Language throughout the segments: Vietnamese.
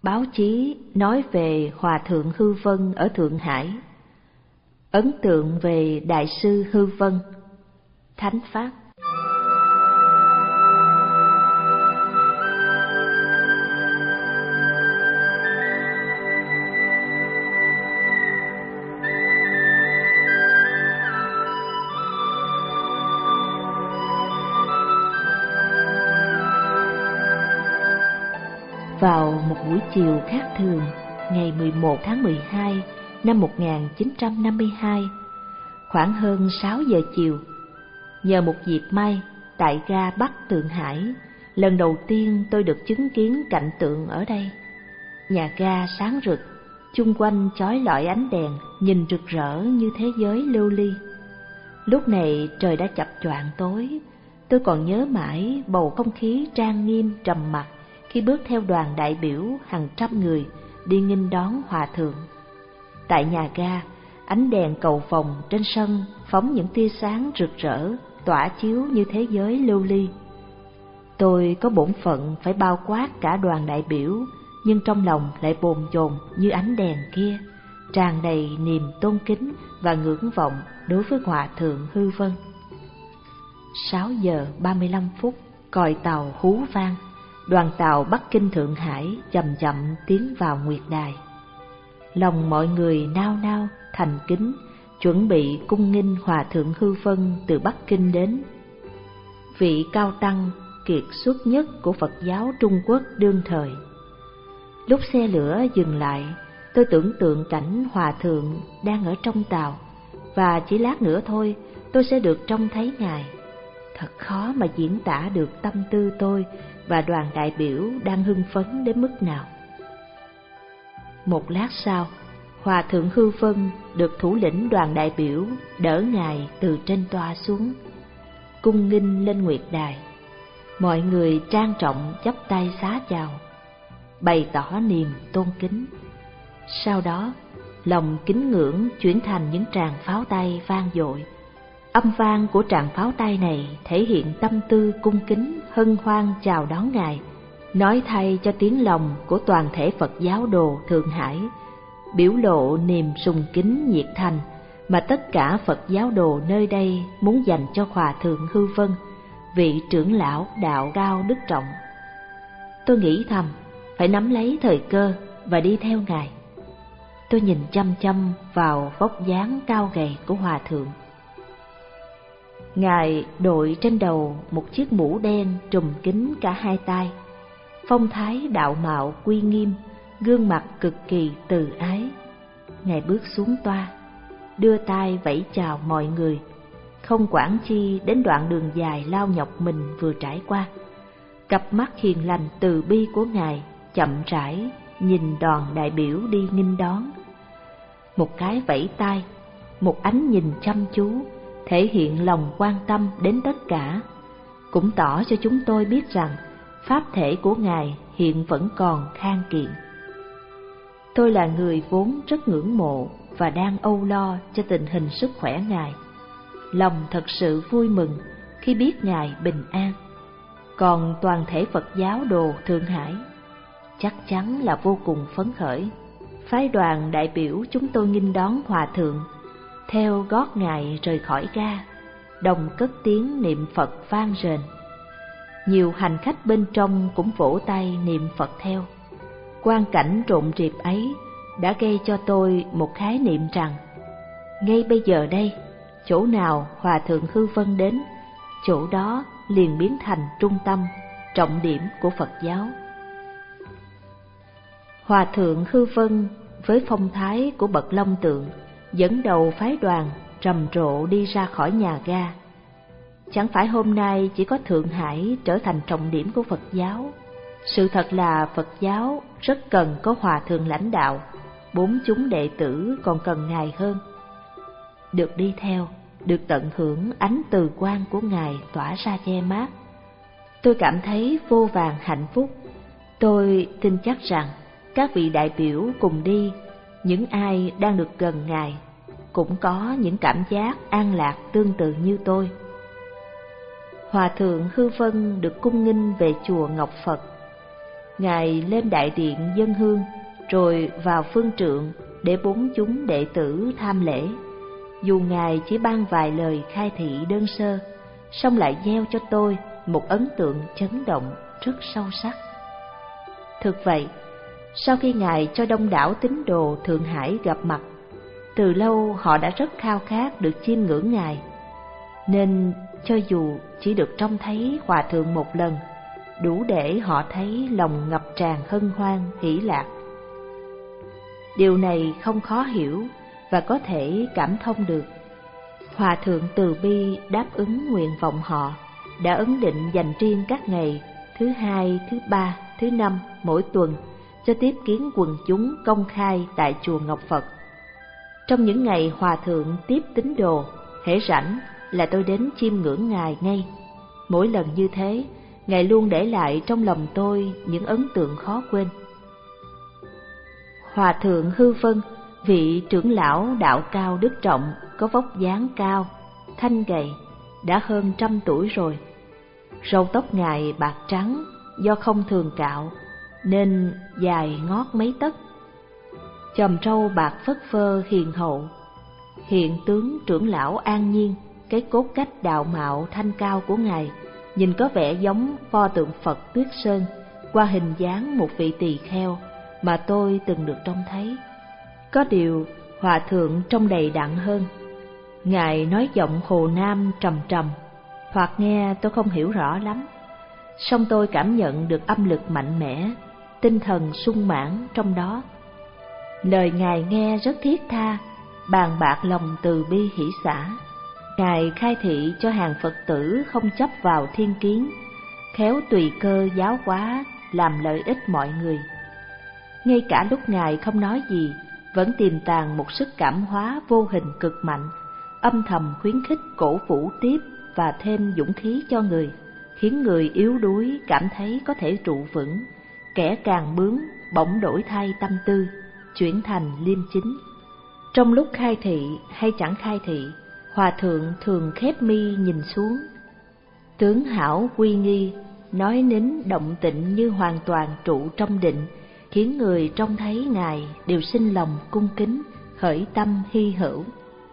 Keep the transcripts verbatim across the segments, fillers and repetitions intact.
Báo chí nói về Hòa thượng Hư Vân ở Thượng Hải. Ấn tượng về Đại sư Hư Vân. Thánh Pháp. Vào một buổi chiều khác thường, ngày mười một tháng mười hai năm một nghìn chín trăm năm mươi hai, khoảng hơn sáu giờ chiều, nhờ một dịp may, tại ga Bắc Thượng Hải, lần đầu tiên tôi được chứng kiến cảnh tượng ở đây. Nhà ga sáng rực, chung quanh chói lọi ánh đèn, nhìn rực rỡ như thế giới lưu ly. Lúc này trời đã chập choạng tối, tôi còn nhớ mãi bầu không khí trang nghiêm trầm mặc khi bước theo đoàn đại biểu hàng trăm người đi nghênh đón Hòa thượng. Tại nhà ga, ánh đèn cầu vồng trên sân phóng những tia sáng rực rỡ, tỏa chiếu như thế giới lưu ly. Tôi có bổn phận phải bao quát cả đoàn đại biểu, nhưng trong lòng lại bồn chồn như ánh đèn kia, tràn đầy niềm tôn kính và ngưỡng vọng đối với Hòa thượng Hư Vân. Sáu giờ ba mươi lăm phút, còi tàu hú vang. Đoàn tàu Bắc Kinh Thượng Hải chậm chậm tiến vào Nguyệt Đài. Lòng mọi người nao nao, thành kính, chuẩn bị cung nghênh Hòa thượng Hư Vân từ Bắc Kinh đến. Vị cao tăng kiệt xuất nhất của Phật giáo Trung Quốc đương thời. Lúc xe lửa dừng lại, tôi tưởng tượng cảnh Hòa thượng đang ở trong tàu, và chỉ lát nữa thôi tôi sẽ được trông thấy Ngài. Thật khó mà diễn tả được tâm tư tôi và đoàn đại biểu đang hưng phấn đến mức nào. Một lát sau, Hòa thượng Hư Vân được thủ lĩnh đoàn đại biểu đỡ Ngài từ trên toa xuống, cung nghênh lên Nguyệt Đài. Mọi người trang trọng chắp tay xá chào, bày tỏ niềm tôn kính. Sau đó, lòng kính ngưỡng chuyển thành những tràng pháo tay vang dội. Âm vang của tràng pháo tay này thể hiện tâm tư cung kính hân hoan chào đón Ngài, nói thay cho tiếng lòng của toàn thể Phật giáo đồ Thượng Hải, biểu lộ niềm sùng kính nhiệt thành mà tất cả Phật giáo đồ nơi đây muốn dành cho Hòa thượng Hư Vân, vị trưởng lão đạo cao đức trọng. Tôi nghĩ thầm, phải nắm lấy thời cơ và đi theo Ngài. Tôi nhìn chăm chăm vào vóc dáng cao gầy của Hòa thượng. Ngài đội trên đầu một chiếc mũ đen trùm kín cả hai tai, phong thái đạo mạo uy nghiêm, gương mặt cực kỳ từ ái. Ngài bước xuống toa, đưa tay vẫy chào mọi người, không quản chi đến đoạn đường dài lao nhọc mình vừa trải qua. Cặp mắt hiền lành từ bi của Ngài chậm rãi nhìn đoàn đại biểu đi nghênh đón. Một cái vẫy tay, một ánh nhìn chăm chú, thể hiện lòng quan tâm đến tất cả, cũng tỏ cho chúng tôi biết rằng pháp thể của Ngài hiện vẫn còn khang kiện. Tôi là người vốn rất ngưỡng mộ và đang âu lo cho tình hình sức khỏe Ngài. Lòng thật sự vui mừng khi biết Ngài bình an. Còn toàn thể Phật giáo đồ Thượng Hải chắc chắn là vô cùng phấn khởi. Phái đoàn đại biểu chúng tôi nghênh đón Hòa thượng, theo gót Ngài rời khỏi ga, đồng cất tiếng niệm Phật vang rền. Nhiều hành khách bên trong cũng vỗ tay niệm Phật theo. Quang cảnh rộn rịp ấy đã gây cho tôi một khái niệm rằng, ngay bây giờ đây, chỗ nào Hòa thượng Hư Vân đến, chỗ đó liền biến thành trung tâm, trọng điểm của Phật giáo. Hòa thượng Hư Vân với phong thái của bậc long tượng dẫn đầu phái đoàn rầm rộ đi ra khỏi nhà ga. Chẳng phải hôm nay chỉ có Thượng Hải trở thành trọng điểm của Phật giáo. Sự thật là Phật giáo rất cần có Hòa thượng lãnh đạo, bốn chúng đệ tử còn cần Ngài hơn. Được đi theo, được tận hưởng ánh từ quang của Ngài tỏa ra che mát, tôi cảm thấy vô vàn hạnh phúc. Tôi tin chắc rằng các vị đại biểu cùng đi, những ai đang được gần Ngài, cũng có những cảm giác an lạc tương tự như tôi. Hòa thượng Hư Vân được cung nghênh về chùa Ngọc Phật. Ngài lên đại điện dâng hương, rồi vào phương trượng để bốn chúng đệ tử tham lễ. Dù Ngài chỉ ban vài lời khai thị đơn sơ, song lại gieo cho tôi một ấn tượng chấn động rất sâu sắc. Thực vậy, sau khi Ngài cho đông đảo tín đồ Thượng Hải gặp mặt, từ lâu họ đã rất khao khát được chiêm ngưỡng Ngài, nên cho dù chỉ được trông thấy Hòa Thượng một lần, đủ để họ thấy lòng ngập tràn hân hoan hỷ lạc. Điều này không khó hiểu và có thể cảm thông được. Hòa Thượng từ bi đáp ứng nguyện vọng họ, đã ấn định dành riêng các ngày thứ hai, thứ ba, thứ năm mỗi tuần cho tiếp kiến quần chúng công khai tại chùa Ngọc Phật. Trong những ngày Hòa Thượng tiếp tín đồ, hễ rảnh là tôi đến chiêm ngưỡng Ngài ngay. Mỗi lần như thế, Ngài luôn để lại trong lòng tôi những ấn tượng khó quên. Hòa Thượng Hư Vân, vị trưởng lão đạo cao đức trọng, có vóc dáng cao, thanh gầy, đã hơn trăm tuổi rồi. Râu tóc Ngài bạc trắng, do không thường cạo nên dài ngót mấy tấc. Chòm râu bạc phất phơ hiền hậu. Hiện tướng trưởng lão an nhiên, cái cốt cách đạo mạo thanh cao của Ngài nhìn có vẻ giống pho tượng Phật Tuyết Sơn qua hình dáng một vị tỳ kheo mà tôi từng được trông thấy. Có điều Hòa Thượng trông đầy đặn hơn. Ngài nói giọng Hồ Nam trầm trầm, thoạt nghe tôi không hiểu rõ lắm, song tôi cảm nhận được âm lực mạnh mẽ, tinh thần sung mãn trong đó. Lời Ngài nghe rất thiết tha, bàn bạc lòng từ bi hỷ xả. Ngài khai thị cho hàng Phật tử không chấp vào thiên kiến, khéo tùy cơ giáo hóa làm lợi ích mọi người. Ngay cả lúc Ngài không nói gì, vẫn tiềm tàng một sức cảm hóa vô hình cực mạnh, âm thầm khuyến khích cổ vũ tiếp và thêm dũng khí cho người, khiến người yếu đuối cảm thấy có thể trụ vững, kẻ càng bướng bỗng đổi thay tâm tư, chuyển thành liêm chính. Trong lúc khai thị hay chẳng khai thị, Hòa Thượng thường khép mi nhìn xuống, tướng hảo quy nghi, nói nín động tịnh như hoàn toàn trụ trong định, khiến người trông thấy Ngài đều sinh lòng cung kính, khởi tâm hy hữu.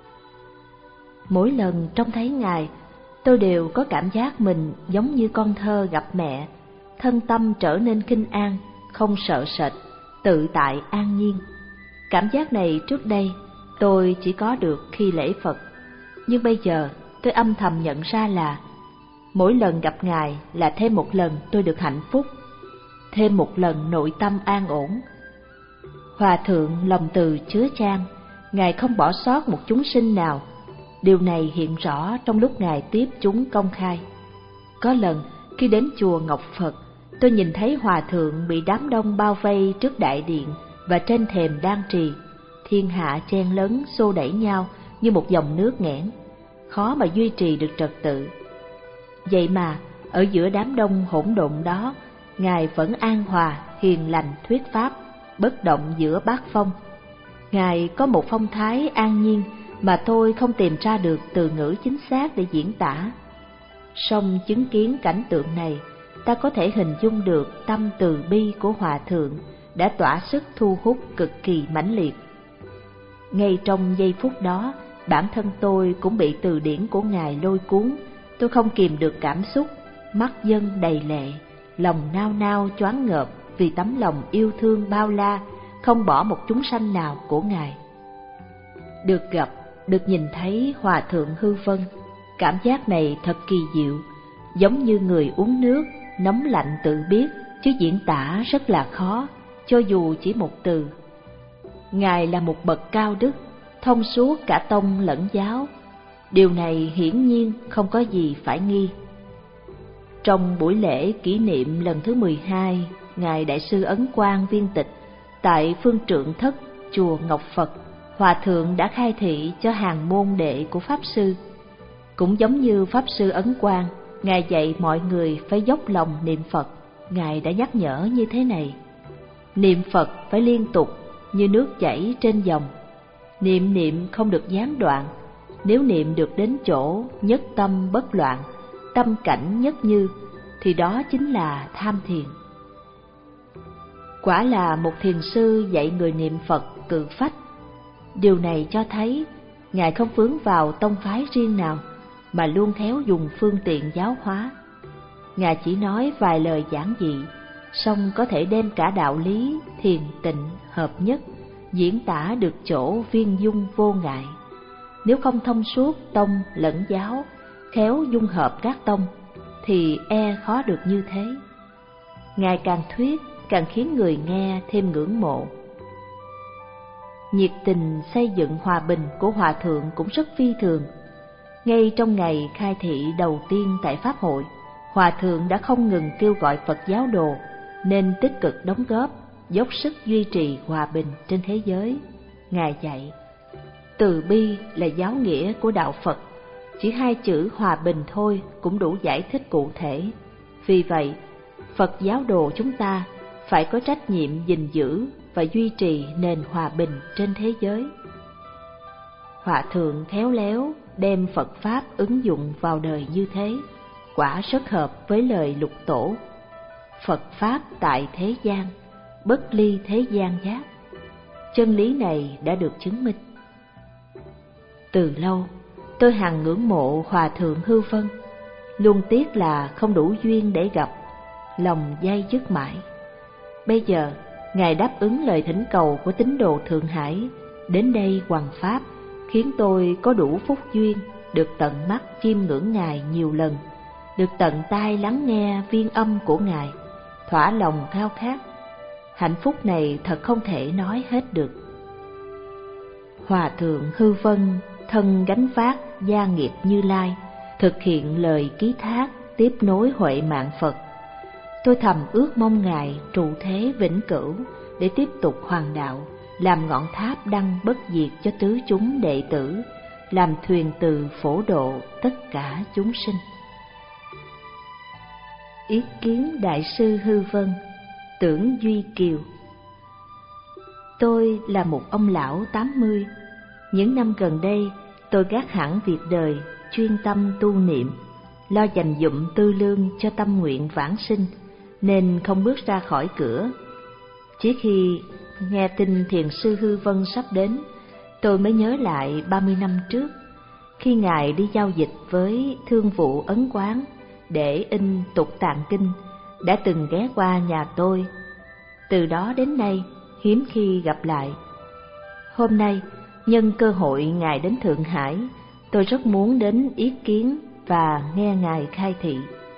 Mỗi lần trông thấy Ngài, tôi đều có cảm giác mình giống như con thơ gặp mẹ, thân tâm trở nên khinh an, không sợ sệt, tự tại an nhiên. Cảm giác này trước đây tôi chỉ có được khi lễ Phật, nhưng bây giờ tôi âm thầm nhận ra là mỗi lần gặp Ngài là thêm một lần tôi được hạnh phúc, thêm một lần nội tâm an ổn. Hòa Thượng lòng từ chứa chan, Ngài không bỏ sót một chúng sinh nào. Điều này hiện rõ trong lúc Ngài tiếp chúng công khai. Có lần khi đến chùa Ngọc Phật, tôi nhìn thấy Hòa Thượng bị đám đông bao vây trước đại điện và trên thềm đan trì. Thiên hạ chen lấn xô đẩy nhau như một dòng nước nghẽn, khó mà duy trì được trật tự. Vậy mà ở giữa đám đông hỗn độn đó, Ngài vẫn an hòa, hiền lành thuyết pháp, bất động giữa bát phong. Ngài có một phong thái an nhiên mà tôi không tìm ra được từ ngữ chính xác để diễn tả. Song chứng kiến cảnh tượng này, ta có thể hình dung được tâm từ bi của Hòa Thượng đã tỏa sức thu hút cực kỳ mãnh liệt. Ngay trong giây phút đó, bản thân tôi cũng bị từ điển của Ngài lôi cuốn. Tôi không kìm được cảm xúc, mắt dâng đầy lệ, lòng nao nao choáng ngợp vì tấm lòng yêu thương bao la, không bỏ một chúng sanh nào của Ngài. Được gặp, được nhìn thấy Hòa Thượng Hư Vân, cảm giác này thật kỳ diệu, giống như người uống nước, nóng lạnh tự biết, chứ diễn tả rất là khó, cho dù chỉ một từ. Ngài là một bậc cao đức, thông suốt cả tông lẫn giáo. Điều này hiển nhiên không có gì phải nghi. Trong buổi lễ kỷ niệm lần thứ mười hai, Ngài Đại sư Ấn Quang viên tịch tại phương trượng thất chùa Ngọc Phật, Hòa Thượng đã khai thị cho hàng môn đệ của Pháp Sư. Cũng giống như Pháp Sư Ấn Quang, Ngài dạy mọi người phải dốc lòng niệm Phật. Ngài đã nhắc nhở như thế này: niệm Phật phải liên tục như nước chảy trên dòng, niệm niệm không được gián đoạn. Nếu niệm được đến chỗ nhất tâm bất loạn, tâm cảnh nhất như, thì đó chính là tham thiền. Quả là một thiền sư dạy người niệm Phật cự phách. Điều này cho thấy Ngài không vướng vào tông phái riêng nào, mà luôn khéo dùng phương tiện giáo hóa. Ngài chỉ nói vài lời giản dị, song có thể đem cả đạo lý, thiền tịnh, hợp nhất, diễn tả được chỗ viên dung vô ngại. Nếu không thông suốt tông lẫn giáo, khéo dung hợp các tông, thì e khó được như thế. Ngài càng thuyết, càng khiến người nghe thêm ngưỡng mộ. Nhiệt tình xây dựng hòa bình của Hòa Thượng cũng rất phi thường. Ngay trong ngày khai thị đầu tiên tại Pháp hội, Hòa Thượng đã không ngừng kêu gọi Phật giáo đồ nên tích cực đóng góp, dốc sức duy trì hòa bình trên thế giới. Ngài dạy, từ bi là giáo nghĩa của đạo Phật, chỉ hai chữ hòa bình thôi cũng đủ giải thích cụ thể. Vì vậy, Phật giáo đồ chúng ta phải có trách nhiệm gìn giữ và duy trì nền hòa bình trên thế giới. Hòa Thượng khéo léo đem Phật Pháp ứng dụng vào đời như thế, quả rất hợp với lời Lục Tổ: Phật Pháp tại thế gian, bất ly thế gian giác. Chân lý này đã được chứng minh. Từ lâu, tôi hằng ngưỡng mộ Hòa Thượng Hư Vân, luôn tiếc là không đủ duyên để gặp, lòng day dứt mãi. Bây giờ, Ngài đáp ứng lời thỉnh cầu của tín đồ Thượng Hải, đến đây hoằng Pháp, khiến tôi có đủ phúc duyên, được tận mắt chiêm ngưỡng Ngài nhiều lần, được tận tai lắng nghe viên âm của Ngài, thỏa lòng khao khát. Hạnh phúc này thật không thể nói hết được. Hòa Thượng Hư Vân thân gánh vác gia nghiệp Như Lai, thực hiện lời ký thác tiếp nối huệ mạng Phật. Tôi thầm ước mong Ngài trụ thế vĩnh cửu để tiếp tục hoàn đạo, làm ngọn tháp đăng bất diệt cho tứ chúng đệ tử, làm thuyền từ phổ độ tất cả chúng sinh. Ý kiến Đại sư Hư Vân, Tưởng Duy Kiều. Tôi là một ông lão tám mươi. Những năm gần đây, tôi gác hẳn việc đời, chuyên tâm tu niệm, lo dành dụm tư lương cho tâm nguyện vãng sinh, nên không bước ra khỏi cửa. Chỉ khi nghe tin thiền sư Hư Vân sắp đến, tôi mới nhớ lại ba mươi năm trước, khi Ngài đi giao dịch với thương vụ Ấn Quán để in Tục Tạng Kinh, đã từng ghé qua nhà tôi. Từ đó đến nay, hiếm khi gặp lại. Hôm nay, nhân cơ hội Ngài đến Thượng Hải, tôi rất muốn đến ý kiến và nghe Ngài khai thị.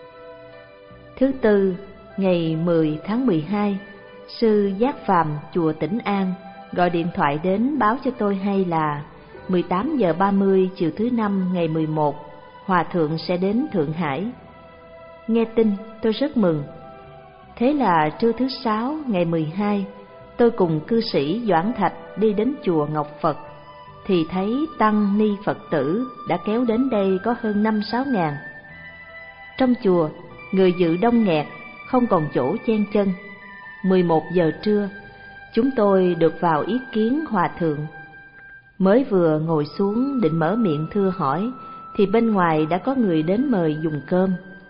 Thứ Tư, ngày mười tháng mười hai, Sư Giác Phàm chùa Tĩnh An gọi điện thoại đến báo cho tôi hay là mười tám giờ ba mươi chiều thứ Năm ngày mười một, Hòa Thượng sẽ đến Thượng Hải. Nghe tin, tôi rất mừng. Thế là trưa thứ Sáu ngày mười hai, tôi cùng cư sĩ Doãn Thạch đi đến chùa Ngọc Phật, thì thấy tăng ni Phật tử đã kéo đến đây có hơn năm sáu ngàn. Trong chùa, người dự đông nghẹt, không còn chỗ chen chân. mười một giờ trưa, chúng tôi được vào ý kiến Hòa Thượng. Mới vừa ngồi xuống định mở miệng thưa hỏi, thì bên ngoài đã có người đến mời dùng cơm.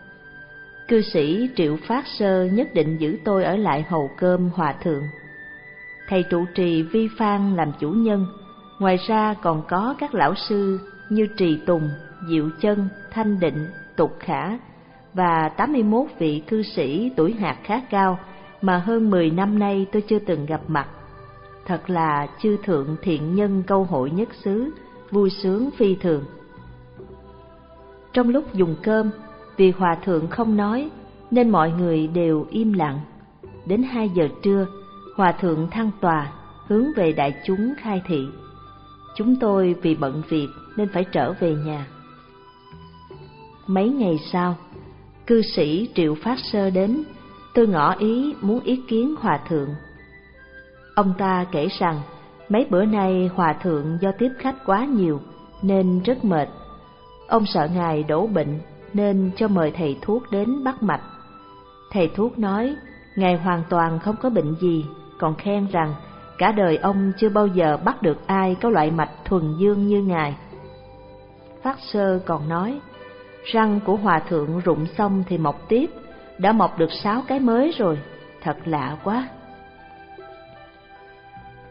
Cư sĩ Triệu Phát Sơ nhất định giữ tôi ở lại hầu cơm Hòa Thượng. Thầy trụ trì Vi Phan làm chủ nhân, ngoài ra còn có các lão sư như Trì Tùng, Diệu Chân, Thanh Định, Tục Khả và tám mươi mốt vị cư sĩ tuổi hạt khá cao mà hơn mười năm nay tôi chưa từng gặp mặt. Thật là chư thượng thiện nhân câu hội nhất xứ, vui sướng phi thường. Trong lúc dùng cơm, vì Hòa Thượng không nói nên mọi người đều im lặng. Đến hai giờ trưa, Hòa Thượng thăng tòa, hướng về đại chúng khai thị. Chúng tôi vì bận việc nên phải trở về nhà. Mấy ngày sau, cư sĩ Triệu Phát Sơ đến, tôi ngỏ ý muốn ý kiến Hòa Thượng. Ông ta kể rằng mấy bữa nay Hòa Thượng do tiếp khách quá nhiều nên rất mệt. Ông sợ Ngài đổ bệnh nên cho mời thầy thuốc đến bắt mạch. Thầy thuốc nói Ngài hoàn toàn không có bệnh gì, còn khen rằng cả đời ông chưa bao giờ bắt được ai có loại mạch thuần dương như Ngài. Phát Sơ còn nói, răng của Hòa Thượng rụng xong thì mọc tiếp, đã mọc được sáu cái mới rồi, thật lạ quá.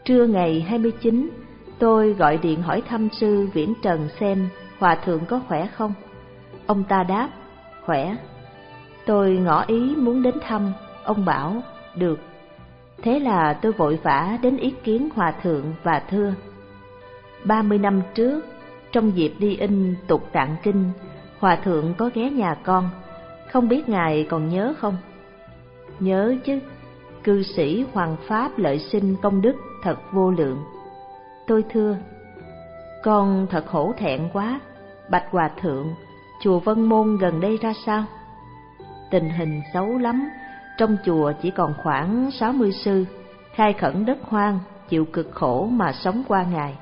Trưa ngày hai mươi chín, tôi gọi điện hỏi thăm sư Viễn Trần xem hòa thượng có khỏe không. Ông ta đáp, khỏe. Tôi ngỏ ý muốn đến thăm, ông bảo, được. Thế là tôi vội vã đến ý kiến hòa thượng và thưa: ba mươi năm trước, trong dịp đi in Tục Tạng Kinh, hòa thượng có ghé nhà con, không biết ngài còn nhớ không? Nhớ chứ, cư sĩ Hoàng Pháp lợi sinh công đức thật vô lượng. Tôi thưa, con thật hổ thẹn quá, bạch hòa thượng, chùa Vân Môn gần đây ra sao? Tình hình xấu lắm, trong chùa chỉ còn khoảng sáu mươi sư, khai khẩn đất hoang, chịu cực khổ mà sống qua ngày.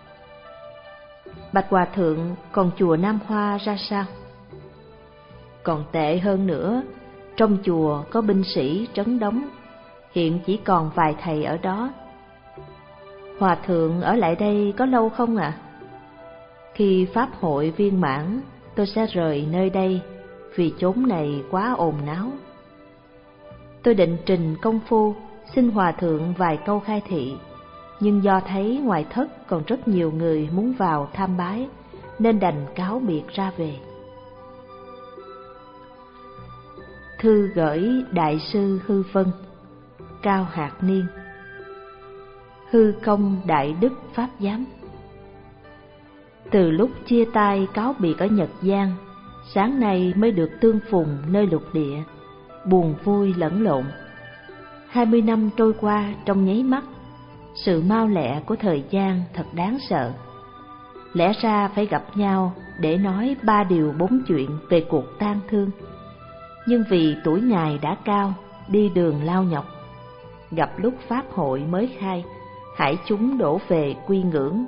Bạch hòa thượng, còn chùa Nam Hoa ra sao? Còn tệ hơn nữa, trong chùa có binh sĩ trấn đóng, hiện chỉ còn vài thầy ở đó. Hòa thượng ở lại đây có lâu không ạ? À? Khi pháp hội viên mãn, tôi sẽ rời nơi đây, vì chốn này quá ồn náo. Tôi định trình công phu, xin hòa thượng vài câu khai thị, nhưng do thấy ngoài thất còn rất nhiều người muốn vào tham bái, nên đành cáo biệt ra về. Thư gửi Đại sư Hư Vân, Cao Hạc Niên. Hư Công Đại Đức Pháp Giám. Từ lúc chia tay cáo biệt ở Nhật Giang, sáng nay mới được tương phùng nơi lục địa, buồn vui lẫn lộn. Hai mươi năm trôi qua trong nháy mắt, sự mau lẹ của thời gian thật đáng sợ. Lẽ ra phải gặp nhau để nói ba điều bốn chuyện về cuộc tang thương, nhưng vì tuổi ngài đã cao, đi đường lao nhọc, gặp lúc pháp hội mới khai, hải chúng đổ về quy ngưỡng.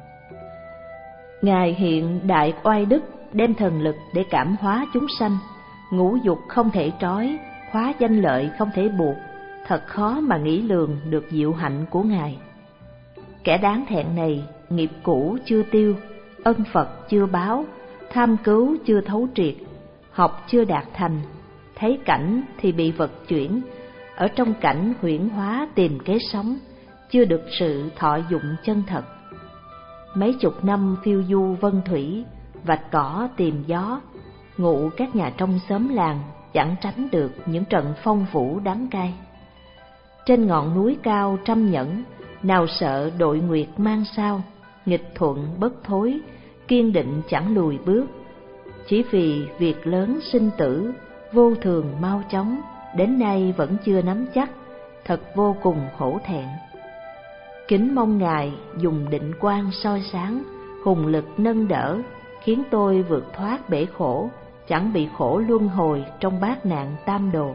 Ngài hiện đại oai đức, đem thần lực để cảm hóa chúng sanh, ngũ dục không thể trói, khóa danh lợi không thể buộc, thật khó mà nghĩ lường được diệu hạnh của ngài. Kẻ đáng thẹn này, nghiệp cũ chưa tiêu, ân Phật chưa báo, tham cứu chưa thấu triệt, học chưa đạt thành, thấy cảnh thì bị vật chuyển, ở trong cảnh huyễn hóa tìm kế sống, chưa được sự thọ dụng chân thật. Mấy chục năm phiêu du vân thủy, vạch cỏ tìm gió, ngụ các nhà trong xóm làng chẳng tránh được những trận phong vũ đắng cay. Trên ngọn núi cao trăm nhẫn, nào sợ đội nguyệt mang sao, nghịch thuận bất thối, kiên định chẳng lùi bước. Chỉ vì việc lớn sinh tử, vô thường mau chóng, đến nay vẫn chưa nắm chắc, thật vô cùng hổ thẹn. Kính mong ngài dùng định quang soi sáng, hùng lực nâng đỡ, khiến tôi vượt thoát bể khổ, chẳng bị khổ luân hồi trong bát nạn tam đồ.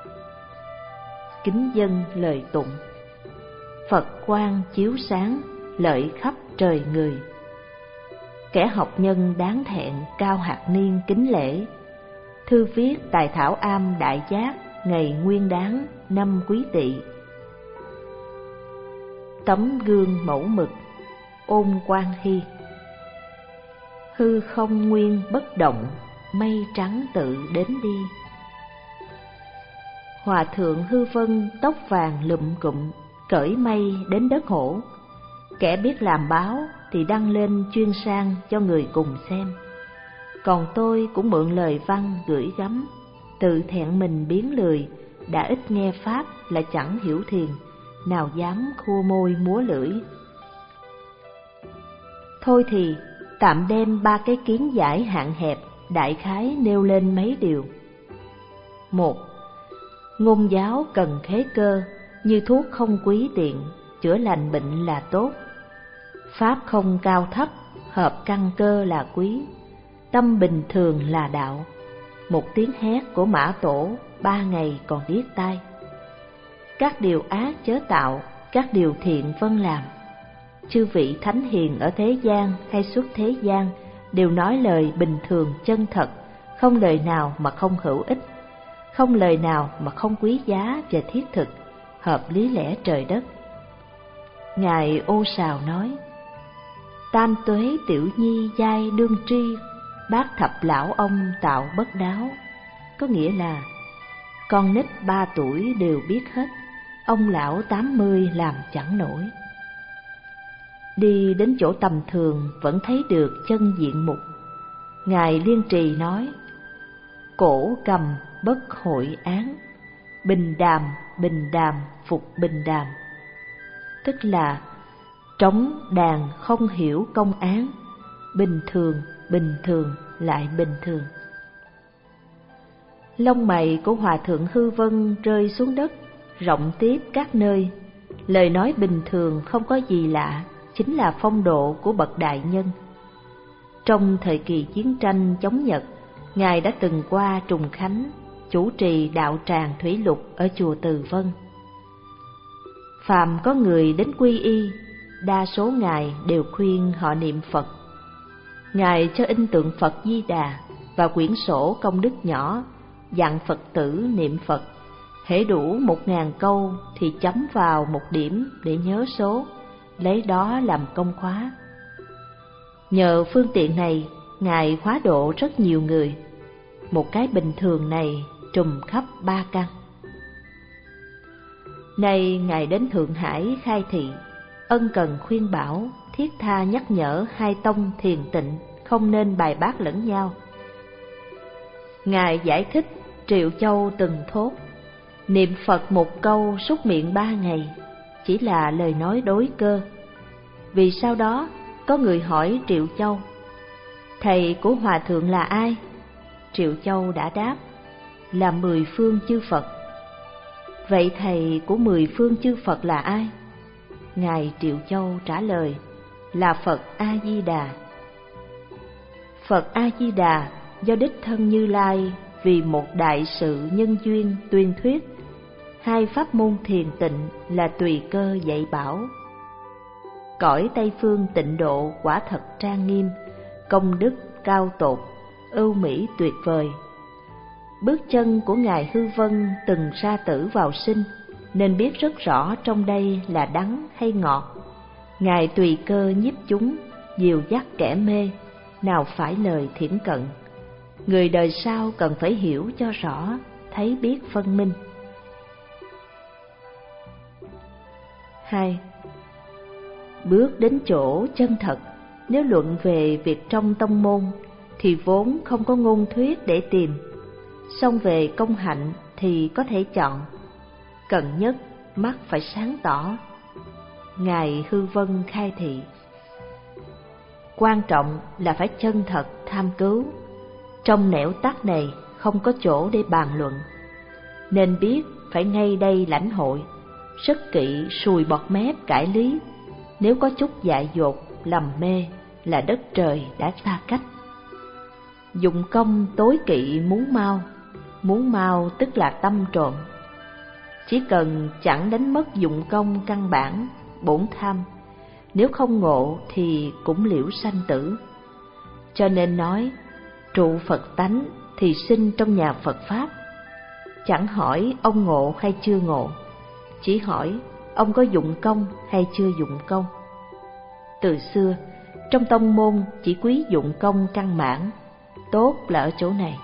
Kính dâng lời tụng. Phật quang chiếu sáng, lợi khắp trời người. Kẻ học nhân đáng thẹn Cao Hạc Niên kính lễ. Thư viết tại Thảo Am Đại Giác, ngày Nguyên Đán năm Quý Tỵ. Tấm gương mẫu mực, Ôn Quang Hy. Hư không nguyên bất động, mây trắng tự đến đi. Hòa thượng Hư Vân tóc vàng lụm cụm, cởi mây đến đất hổ. Kẻ biết làm báo thì đăng lên chuyên sang cho người cùng xem. Còn tôi cũng mượn lời văn gửi gắm, tự thẹn mình biến lười, đã ít nghe pháp là chẳng hiểu thiền, nào dám khua môi múa lưỡi. Thôi thì tạm đem ba cái kiến giải hạn hẹp, đại khái nêu lên mấy điều. Một, ngôn giáo cần khế cơ, như thuốc không quý tiện, chữa lành bệnh là tốt. Pháp không cao thấp, hợp căn cơ là quý, tâm bình thường là đạo. Một tiếng hét của mã tổ, ba ngày còn điếc tai. Các điều ác chớ tạo, các điều thiện vân làm. Chư vị thánh hiền ở thế gian hay xuất thế gian đều nói lời bình thường chân thật, không lời nào mà không hữu ích, không lời nào mà không quý giá và thiết thực, hợp lý lẽ trời đất. Ngài Ô Sào nói: tam tuế tiểu nhi giai đương tri, bát thập lão ông tạo bất đáo. Có nghĩa là con nít ba tuổi đều biết hết, ông lão tám mươi làm chẳng nổi. Đi đến chỗ tầm thường vẫn thấy được chân diện mục. Ngài Liên Trì nói: cổ cầm bất hội án, bình đàm bình đàm phục bình đàm. Tức là trống đàn không hiểu công án, bình thường bình thường lại bình thường. Lông mày của Hòa thượng Hư Vân rơi xuống đất, rộng tiếp các nơi. Lời nói bình thường không có gì lạ, chính là phong độ của bậc đại nhân. Trong thời kỳ chiến tranh chống Nhật, Ngài đã từng qua Trùng Khánh, chủ trì đạo tràng thủy lục ở chùa Từ Vân. Phàm có người đến quy y, đa số Ngài đều khuyên họ niệm Phật. Ngài cho in tượng Phật Di Đà và quyển sổ công đức nhỏ, dặn Phật tử niệm Phật. Hễ đủ một ngàn câu thì chấm vào một điểm để nhớ số, lấy đó làm công khóa. Nhờ phương tiện này, Ngài khóa độ rất nhiều người. Một cái bình thường này trùm khắp ba căn. Nay Ngài đến Thượng Hải khai thị, ân cần khuyên bảo, thiết tha nhắc nhở hai tông thiền tịnh không nên bài bác lẫn nhau. Ngài giải thích Triệu Châu từng thốt: niệm Phật một câu súc miệng ba ngày, chỉ là lời nói đối cơ. Vì sau đó có người hỏi Triệu Châu: thầy của Hòa thượng là ai? Triệu Châu đã đáp: là mười phương chư Phật. Vậy thầy của mười phương chư Phật là ai? Ngài Triệu Châu trả lời: là Phật A Di Đà. Phật A Di Đà do đích thân Như Lai vì một đại sự nhân duyên tuyên thuyết. Hai pháp môn thiền tịnh là tùy cơ dạy bảo. Cõi Tây phương tịnh độ quả thật trang nghiêm, công đức cao tột, ưu mỹ tuyệt vời. Bước chân của Ngài Hư Vân từng ra tử vào sinh, nên biết rất rõ trong đây là đắng hay ngọt. Ngài tùy cơ nhiếp chúng, dìu dắt kẻ mê, nào phải lời thiển cận. Người đời sau cần phải hiểu cho rõ, thấy biết phân minh. Hai. Bước đến chỗ chân thật, nếu luận về việc trong tông môn thì vốn không có ngôn thuyết để tìm, song về công hạnh thì có thể chọn. Cần nhất mắt phải sáng tỏ. Ngài Hư Vân khai thị: quan trọng là phải chân thật tham cứu. Trong nẻo tắc này không có chỗ để bàn luận, nên biết phải ngay đây lãnh hội, rất kỹ sùi bọt mép cải lý. Nếu có chút dại dột, lầm mê là đất trời đã xa cách. Dụng công tối kỵ muốn mau, muốn mau tức là tâm trộm. Chỉ cần chẳng đánh mất dụng công căn bản, bổn tham, nếu không ngộ thì cũng liễu sanh tử. Cho nên nói, trụ Phật tánh thì sinh trong nhà Phật Pháp. Chẳng hỏi ông ngộ hay chưa ngộ, chỉ hỏi ông có dụng công hay chưa dụng công. Từ xưa, trong tông môn chỉ quý dụng công căn bản, tốt là ở chỗ này.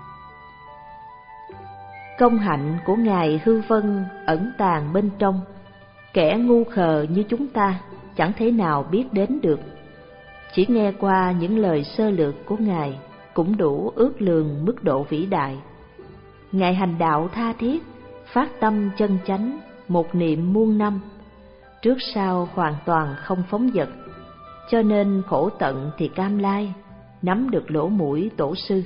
Công hạnh của Ngài Hư Vân ẩn tàng bên trong, kẻ ngu khờ như chúng ta chẳng thể nào biết đến được. Chỉ nghe qua những lời sơ lược của Ngài cũng đủ ước lường mức độ vĩ đại. Ngài hành đạo tha thiết, phát tâm chân chánh, một niệm muôn năm, trước sau hoàn toàn không phóng dật, cho nên khổ tận thì cam lai, nắm được lỗ mũi tổ sư.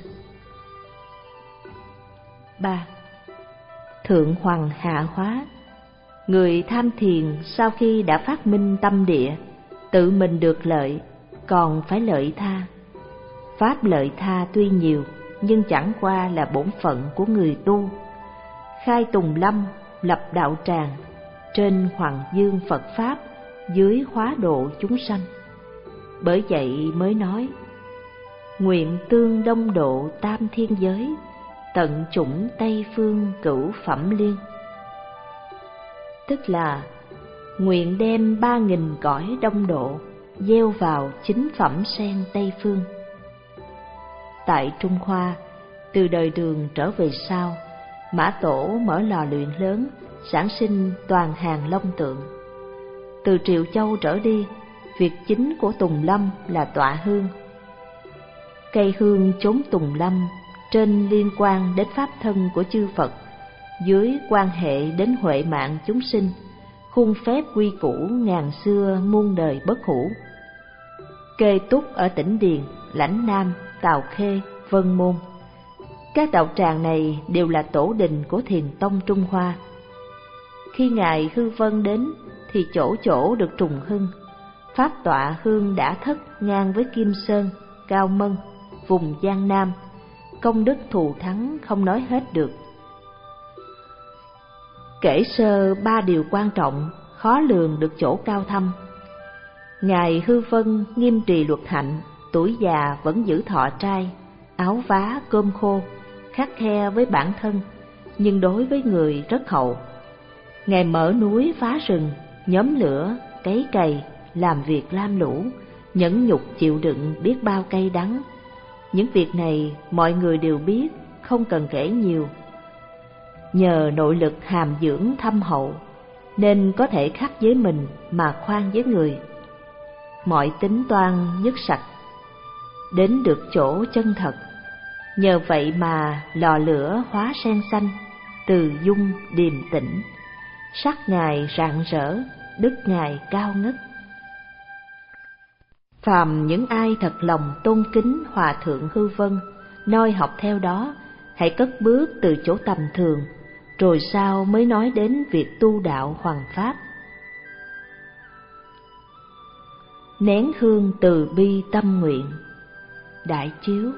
Ba. Thượng hoằng hạ hóa. Người tham thiền sau khi đã phát minh tâm địa, tự mình được lợi, còn phải lợi tha. Pháp lợi tha tuy nhiều, nhưng chẳng qua là bổn phận của người tu. Khai tùng lâm, lập đạo tràng, trên hoàng dương Phật Pháp, dưới hóa độ chúng sanh. Bởi vậy mới nói: nguyện tương đông độ tam thiên giới, tận chủng Tây phương cửu phẩm liên. Tức là nguyện đem ba nghìn cõi đông độ gieo vào chính phẩm sen Tây phương. Tại Trung Hoa, từ đời Đường trở về sau, Mã Tổ mở lò luyện lớn, sản sinh toàn hàng long tượng. Từ Triệu Châu trở đi, việc chính của Tùng Lâm là tọa hương. Cây hương chốn Tùng Lâm trên liên quan đến pháp thân của chư Phật, dưới quan hệ đến huệ mạng chúng sinh, khuôn phép quy củ ngàn xưa muôn đời bất hủ. Kê Túc ở tỉnh Điền, Lãnh Nam, Tào Khê, Vân Môn, các đạo tràng này đều là tổ đình của Thiền Tông Trung Hoa. Khi Ngài Hư Vân đến thì chỗ chỗ được trùng hưng, pháp tọa hương đã thất ngang với Kim Sơn, Cao Mân, vùng Giang Nam, công đức thù thắng không nói hết được. Kể sơ ba điều quan trọng, khó lường được chỗ cao thâm. Ngài Hư Vân nghiêm trì luật hạnh, tuổi già vẫn giữ thọ trai, áo vá cơm khô, khắt khe với bản thân, nhưng đối với người rất hậu. Ngài mở núi phá rừng, nhóm lửa, cấy cày, làm việc lam lũ, nhẫn nhục chịu đựng biết bao cay đắng. Những việc này mọi người đều biết, không cần kể nhiều. Nhờ nội lực hàm dưỡng thâm hậu, nên có thể khắc với mình mà khoan với người. Mọi tính toan nhất sạch, đến được chỗ chân thật. Nhờ vậy mà lò lửa hóa sen xanh, từ dung điềm tĩnh, sắc Ngài rạng rỡ, đức Ngài cao ngất. Phàm những ai thật lòng tôn kính Hòa Thượng Hư Vân, noi học theo đó, hãy cất bước từ chỗ tầm thường, rồi sau mới nói đến việc tu đạo hoằng pháp. Nén hương từ bi tâm nguyện. Đại chiếu.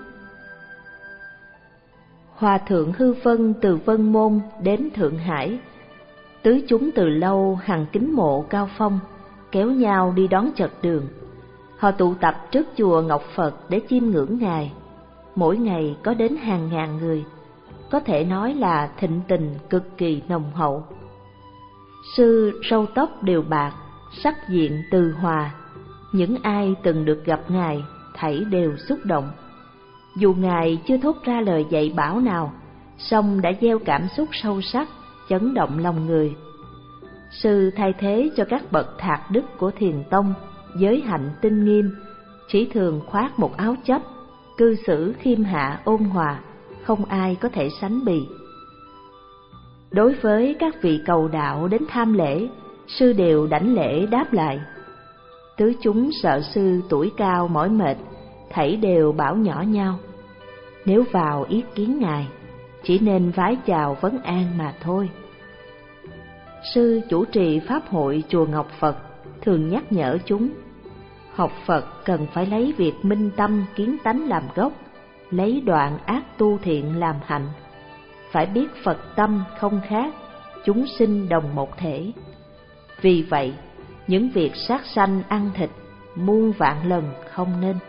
Hòa Thượng Hư Vân từ Vân Môn đến Thượng Hải, tứ chúng từ lâu hằng kính mộ cao phong, kéo nhau đi đón chật đường. Họ tụ tập trước chùa Ngọc Phật để chiêm ngưỡng Ngài. Mỗi ngày có đến hàng ngàn người, có thể nói là thịnh tình cực kỳ nồng hậu. Sư râu tóc đều bạc, sắc diện từ hòa. Những ai từng được gặp Ngài thảy đều xúc động. Dù Ngài chưa thốt ra lời dạy bảo nào, song đã gieo cảm xúc sâu sắc, chấn động lòng người. Sư thay thế cho các bậc thạc đức của Thiền Tông, giới hạnh tinh nghiêm, chỉ thường khoác một áo chấp, cư xử khiêm hạ ôn hòa, không ai có thể sánh bì. Đối với các vị cầu đạo đến tham lễ, sư đều đảnh lễ đáp lại. Tứ chúng sợ sư tuổi cao mỏi mệt, thảy đều bảo nhỏ nhau. Nếu vào ý kiến Ngài, chỉ nên vái chào vấn an mà thôi. Sư chủ trì pháp hội chùa Ngọc Phật thường nhắc nhở chúng, học Phật cần phải lấy việc minh tâm kiến tánh làm gốc, lấy đoạn ác tu thiện làm hạnh. Phải biết Phật tâm không khác, chúng sinh đồng một thể. Vì vậy, những việc sát sanh ăn thịt muôn vạn lần không nên.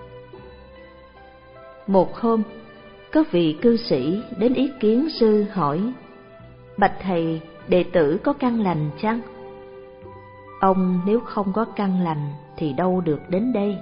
Một hôm, có vị cư sĩ đến ý kiến sư hỏi: Bạch thầy, đệ tử có căn lành chăng? Ông nếu không có căn lành thì đâu được đến đây.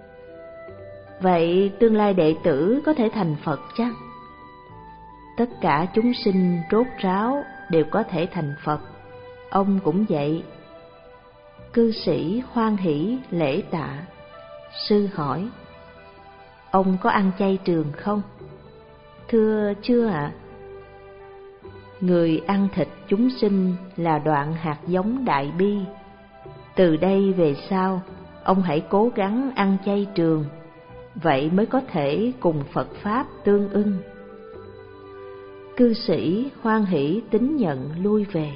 Vậy tương lai đệ tử có thể thành Phật chăng? Tất cả chúng sinh rốt ráo đều có thể thành Phật, ông cũng vậy. Cư sĩ hoan hỷ lễ tạ. Sư hỏi: Ông có ăn chay trường không? Thưa chưa ạ. À? Người ăn thịt chúng sinh là đoạn hạt giống đại bi. Từ đây về sau, ông hãy cố gắng ăn chay trường, vậy mới có thể cùng Phật Pháp tương ưng. Cư sĩ hoan hỷ tín nhận lui về.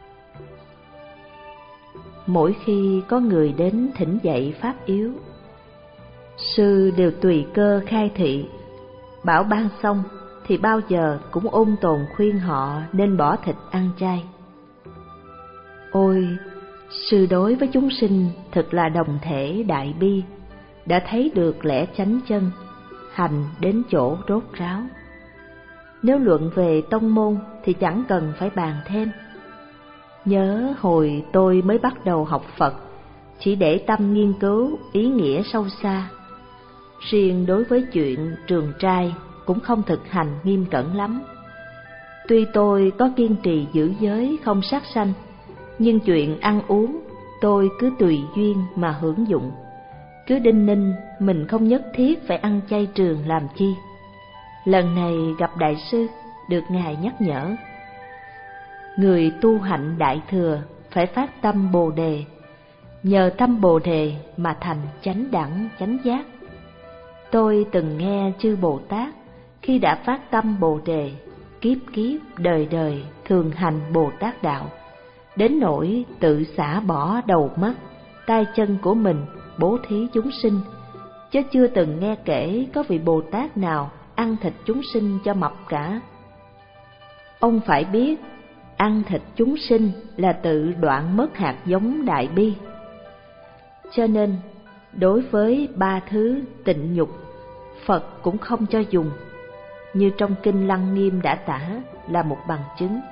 Mỗi khi có người đến thỉnh dạy pháp yếu, sư đều tùy cơ khai thị, bảo ban xong thì bao giờ cũng ôn tồn khuyên họ nên bỏ thịt ăn chay. Ôi, sư đối với chúng sinh thật là đồng thể đại bi, đã thấy được lẽ chánh chân, hành đến chỗ rốt ráo. Nếu luận về tông môn thì chẳng cần phải bàn thêm. Nhớ hồi tôi mới bắt đầu học Phật, chỉ để tâm nghiên cứu ý nghĩa sâu xa. Riêng đối với chuyện trường trai cũng không thực hành nghiêm cẩn lắm. Tuy tôi có kiên trì giữ giới không sát sanh, nhưng chuyện ăn uống tôi cứ tùy duyên mà hưởng dụng, cứ đinh ninh mình không nhất thiết phải ăn chay trường làm chi. Lần này gặp đại sư, được Ngài nhắc nhở, người tu hạnh đại thừa phải phát tâm Bồ Đề, nhờ tâm Bồ Đề mà thành chánh đẳng chánh giác. Tôi từng nghe chư Bồ Tát khi đã phát tâm Bồ Đề, kiếp kiếp đời đời thường hành Bồ Tát đạo, đến nỗi tự xả bỏ đầu mắt, tay chân của mình bố thí chúng sinh, chứ chưa từng nghe kể có vị Bồ Tát nào ăn thịt chúng sinh cho mập cả. Ông phải biết, ăn thịt chúng sinh là tự đoạn mất hạt giống đại bi. Cho nên, đối với ba thứ tịnh nhục, Phật cũng không cho dùng, như trong Kinh Lăng Nghiêm đã tả là một bằng chứng.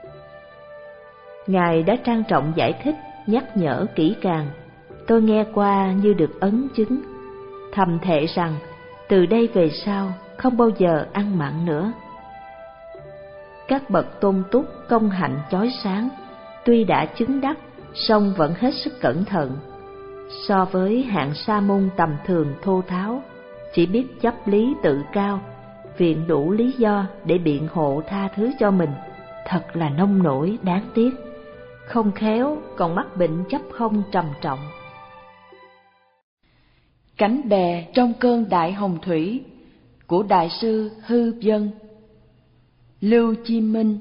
Ngài đã trang trọng giải thích, nhắc nhở kỹ càng, tôi nghe qua như được ấn chứng, thầm thệ rằng từ đây về sau không bao giờ ăn mặn nữa. Các bậc tôn túc công hạnh chói sáng, tuy đã chứng đắc, song vẫn hết sức cẩn thận. So với hạng sa môn tầm thường thô tháo, chỉ biết chấp lý tự cao, viện đủ lý do để biện hộ tha thứ cho mình, thật là nông nổi đáng tiếc. Không khéo còn mắc bệnh chấp không trầm trọng. Cánh bè trong cơn đại hồng thủy của Đại sư Hư Vân. Lưu Chi Minh.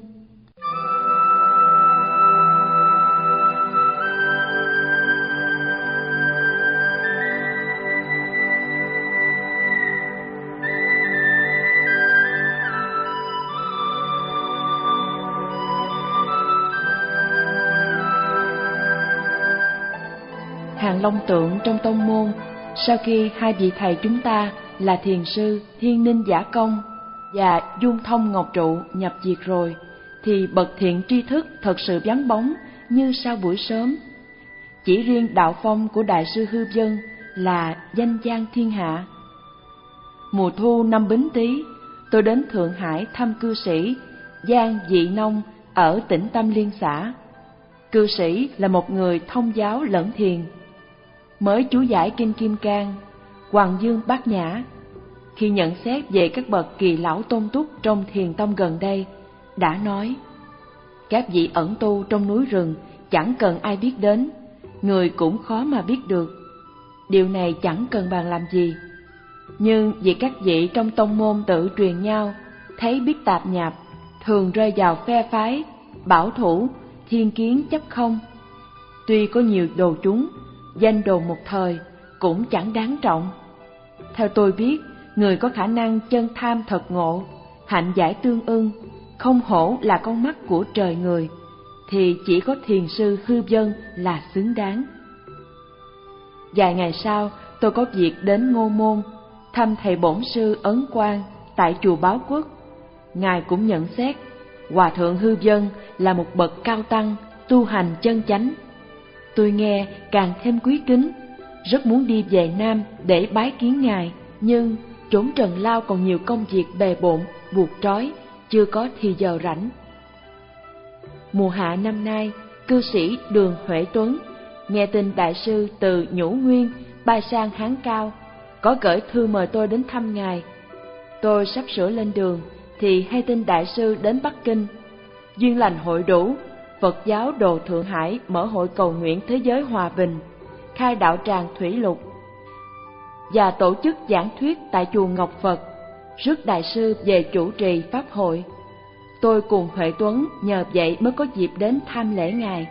Hàng Long Tượng trong tông môn, sau khi hai vị thầy chúng ta là Thiền sư Thiên Ninh Giả Công và Dung Thông Ngọc Trụ nhập diệt rồi, thì bậc thiện tri thức thật sự vắng bóng như sau buổi sớm. Chỉ riêng đạo phong của Đại sư Hư Vân là danh vang thiên hạ. Mùa thu năm Bính Tý, tôi đến Thượng Hải thăm cư sĩ Giang Dị Nông ở tỉnh Tâm Liên xã. Cư sĩ là một người thông giáo lẫn thiền, mới chú giải Kinh Kim Cang, Hoàng Dương Bát Nhã. Khi nhận xét về các bậc kỳ lão tôn túc trong thiền tông gần đây, đã nói: các vị ẩn tu trong núi rừng chẳng cần ai biết đến, người cũng khó mà biết được. Điều này chẳng cần bàn làm gì. Nhưng vì các vị trong tông môn tự truyền nhau, thấy biết tạp nhạp, thường rơi vào phe phái, bảo thủ, thiên kiến chấp không. Tuy có nhiều đồ chúng, danh đồn một thời cũng chẳng đáng trọng. Theo tôi biết, người có khả năng chân tham thật ngộ, hạnh giải tương ưng, không hổ là con mắt của trời người, thì chỉ có thiền sư Hư Vân là xứng đáng. Vài ngày sau, tôi có việc đến Ngô Môn, thăm thầy bổn sư Ấn Quang tại chùa Báo Quốc. Ngài cũng nhận xét, Hòa thượng Hư Vân là một bậc cao tăng, tu hành chân chánh. Tôi nghe càng thêm quý kính, rất muốn đi về Nam để bái kiến Ngài, nhưng chốn trần lao còn nhiều công việc bề bộn, buộc trói, chưa có thì giờ rảnh. Mùa hạ năm nay, cư sĩ Đường Huệ Tuấn nghe tin đại sư từ Nhũ Nguyên bay sang Hán Cao, có gửi thư mời tôi đến thăm Ngài. Tôi sắp sửa lên đường thì hay tin đại sư đến Bắc Kinh. Duyên lành hội đủ, Phật giáo Đồ Thượng Hải mở hội cầu nguyện thế giới hòa bình, khai đạo tràng thủy lục và tổ chức giảng thuyết tại chùa Ngọc Phật, rước đại sư về chủ trì pháp hội. Tôi cùng Huệ Tuấn nhờ vậy mới có dịp đến tham lễ Ngài.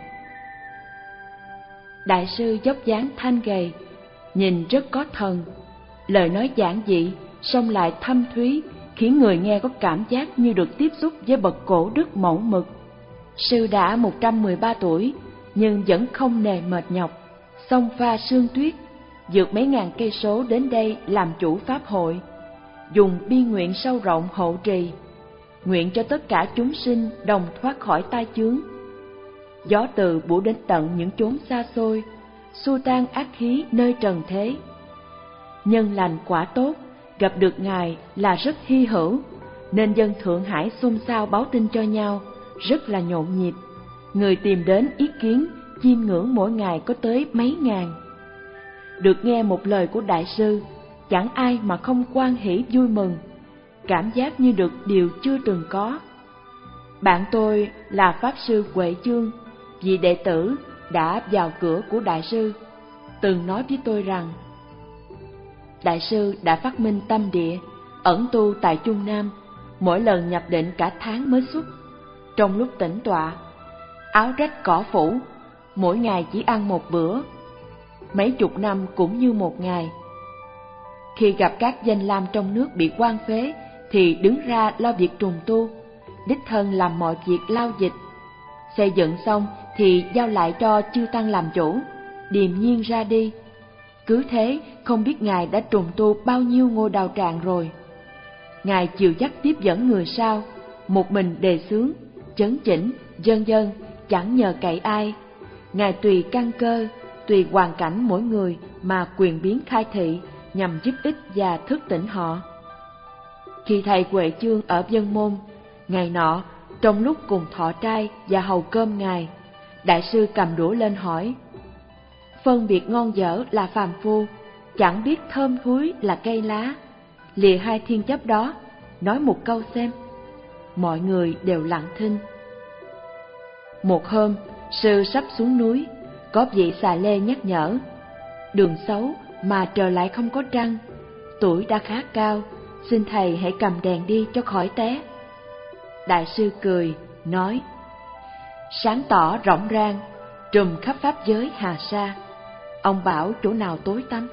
Đại sư dốc dáng thanh gầy, nhìn rất có thần, lời nói giản dị song lại thâm thúy, khiến người nghe có cảm giác như được tiếp xúc với bậc cổ đức mẫu mực. Sư đã một trăm mười ba tuổi nhưng vẫn không nề mệt nhọc, xông pha sương tuyết, vượt mấy ngàn cây số đến đây làm chủ pháp hội, dùng bi nguyện sâu rộng hộ trì, nguyện cho tất cả chúng sinh đồng thoát khỏi tai chướng. Gió từ bủa đến tận những chốn xa xôi, xua tan ác khí nơi trần thế. Nhân lành quả tốt, gặp được Ngài là rất hy hữu, nên dân Thượng Hải xôn xao báo tin cho nhau, rất là nhộn nhịp. Người tìm đến ý kiến chiêm ngưỡng mỗi ngày có tới mấy ngàn. Được nghe một lời của đại sư, chẳng ai mà không hoan hỉ vui mừng, cảm giác như được điều chưa từng có. Bạn tôi là Pháp sư Huệ Chương, vị đệ tử đã vào cửa của đại sư, từng nói với tôi rằng đại sư đã phát minh tâm địa, ẩn tu tại Trung Nam, mỗi lần nhập định cả tháng mới xuất. Trong lúc tĩnh tọa, áo rách cỏ phủ, mỗi ngày chỉ ăn một bữa, mấy chục năm cũng như một ngày. Khi gặp các danh lam trong nước bị quan phế thì đứng ra lo việc trùng tu, đích thân làm mọi việc lao dịch. Xây dựng xong thì giao lại cho chư tăng làm chủ, điềm nhiên ra đi. Cứ thế không biết Ngài đã trùng tu bao nhiêu ngôi đạo tràng rồi. Ngài chịu dắt tiếp dẫn người sau, một mình đề xướng, chấn chỉnh, vân vân, chẳng nhờ cậy ai. Ngài tùy căn cơ, tùy hoàn cảnh mỗi người mà quyền biến khai thị, nhằm giúp ích và thức tỉnh họ. Khi thầy Huệ Chương ở Vân Môn, ngày nọ, trong lúc cùng thọ trai và hầu cơm Ngài, đại sư cầm đũa lên hỏi: phân biệt ngon dở là phàm phu, chẳng biết thơm thúi là cây lá. Lìa hai thiên chấp đó, nói một câu xem. Mọi người đều lặng thinh. Một hôm, sư sắp xuống núi, có vị xà lê nhắc nhở: đường xấu mà trời lại không có trăng, tuổi đã khá cao, xin thầy hãy cầm đèn đi cho khỏi té. Đại sư cười, nói: sáng tỏ rộng rang, trùm khắp pháp giới hà sa, ông bảo chỗ nào tối tăm.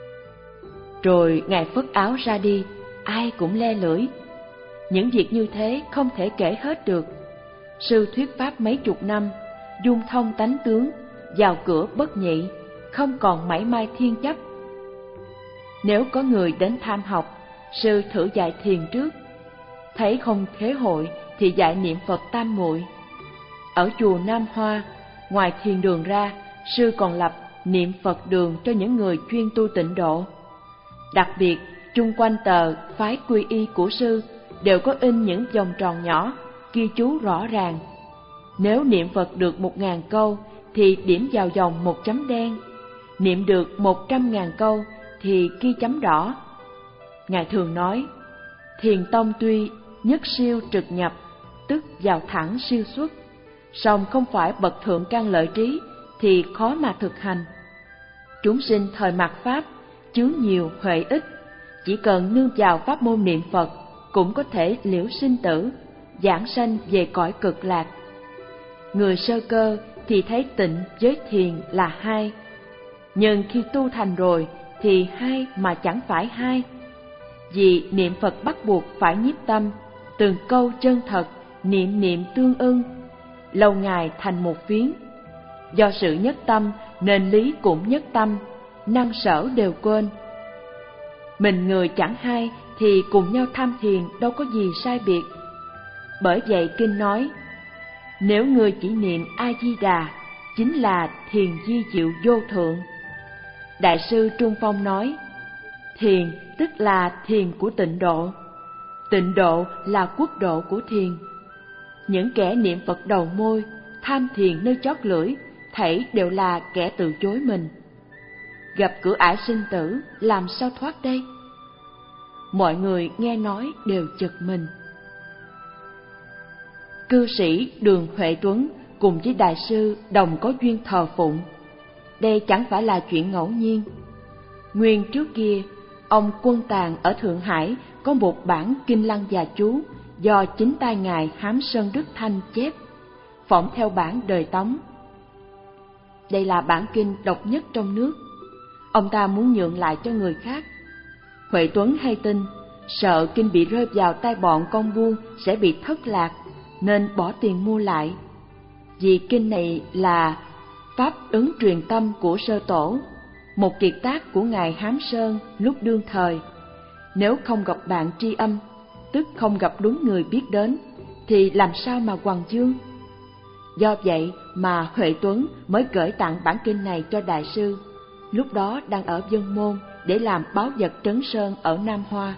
Rồi Ngài phất áo ra đi, ai cũng le lưỡi. Những việc như thế không thể kể hết được. Sư thuyết pháp mấy chục năm, dung thông tánh tướng, vào cửa bất nhị, không còn mảy may thiên chấp. Nếu có người đến tham học, sư thử dạy thiền trước, thấy không thế hội thì dạy niệm Phật tam muội. Ở chùa Nam Hoa, ngoài thiền đường ra, sư còn lập niệm Phật đường cho những người chuyên tu tịnh độ. Đặc biệt, chung quanh tờ phái quy y của sư đều có in những vòng tròn nhỏ, ghi chú rõ ràng. Nếu niệm Phật được một ngàn câu thì điểm vào dòng một chấm đen, niệm được một trăm ngàn câu thì ghi chấm đỏ. Ngài thường nói, thiền tông tuy nhất siêu trực nhập, tức vào thẳng siêu xuất, song không phải bậc thượng căn lợi trí thì khó mà thực hành. Chúng sinh thời mạt Pháp, chướng nhiều huệ ít, chỉ cần nương vào pháp môn niệm Phật cũng có thể liễu sinh tử, giảng sanh về cõi cực lạc. Người sơ cơ thì thấy tịnh với thiền là hai, nhưng khi tu thành rồi thì hai mà chẳng phải hai. Vì niệm Phật bắt buộc phải nhiếp tâm, từng câu chân thật, niệm niệm tương ưng, lâu ngày thành một phiến. Do sự nhất tâm nên lý cũng nhất tâm, năng sở đều quên. Mình người chẳng hai thì cùng nhau tham thiền đâu có gì sai biệt. Bởi vậy kinh nói, nếu ngươi chỉ niệm A-di-đà, chính là thiền di diệu vô thượng. Đại sư Trung Phong nói, thiền tức là thiền của tịnh độ, tịnh độ là quốc độ của thiền. Những kẻ niệm Phật đầu môi, tham thiền nơi chót lưỡi, thảy đều là kẻ từ chối mình. Gặp cửa ải sinh tử, làm sao thoát đây? Mọi người nghe nói đều chực mình. Cư sĩ Đường Huệ Tuấn cùng với đại sư đồng có duyên thờ phụng. Đây chẳng phải là chuyện ngẫu nhiên. Nguyên trước kia, ông Quân Tàng ở Thượng Hải có một bản Kinh Lăng Già Chú do chính tay ngài Hám Sơn Đức Thanh chép, phỏng theo bản đời Tống. Đây là bản kinh độc nhất trong nước. Ông ta muốn nhượng lại cho người khác. Huệ Tuấn hay tin, sợ kinh bị rơi vào tay bọn con buôn sẽ bị thất lạc, nên bỏ tiền mua lại. Vì kinh này là pháp ứng truyền tâm của sơ tổ, một kiệt tác của ngài Hám Sơn lúc đương thời. Nếu không gặp bạn tri âm, tức không gặp đúng người biết đến, thì làm sao mà hoằng dương? Do vậy mà Huệ Tuấn mới gửi tặng bản kinh này cho đại sư, lúc đó đang ở Vân Môn để làm báu vật trấn sơn ở Nam Hoa.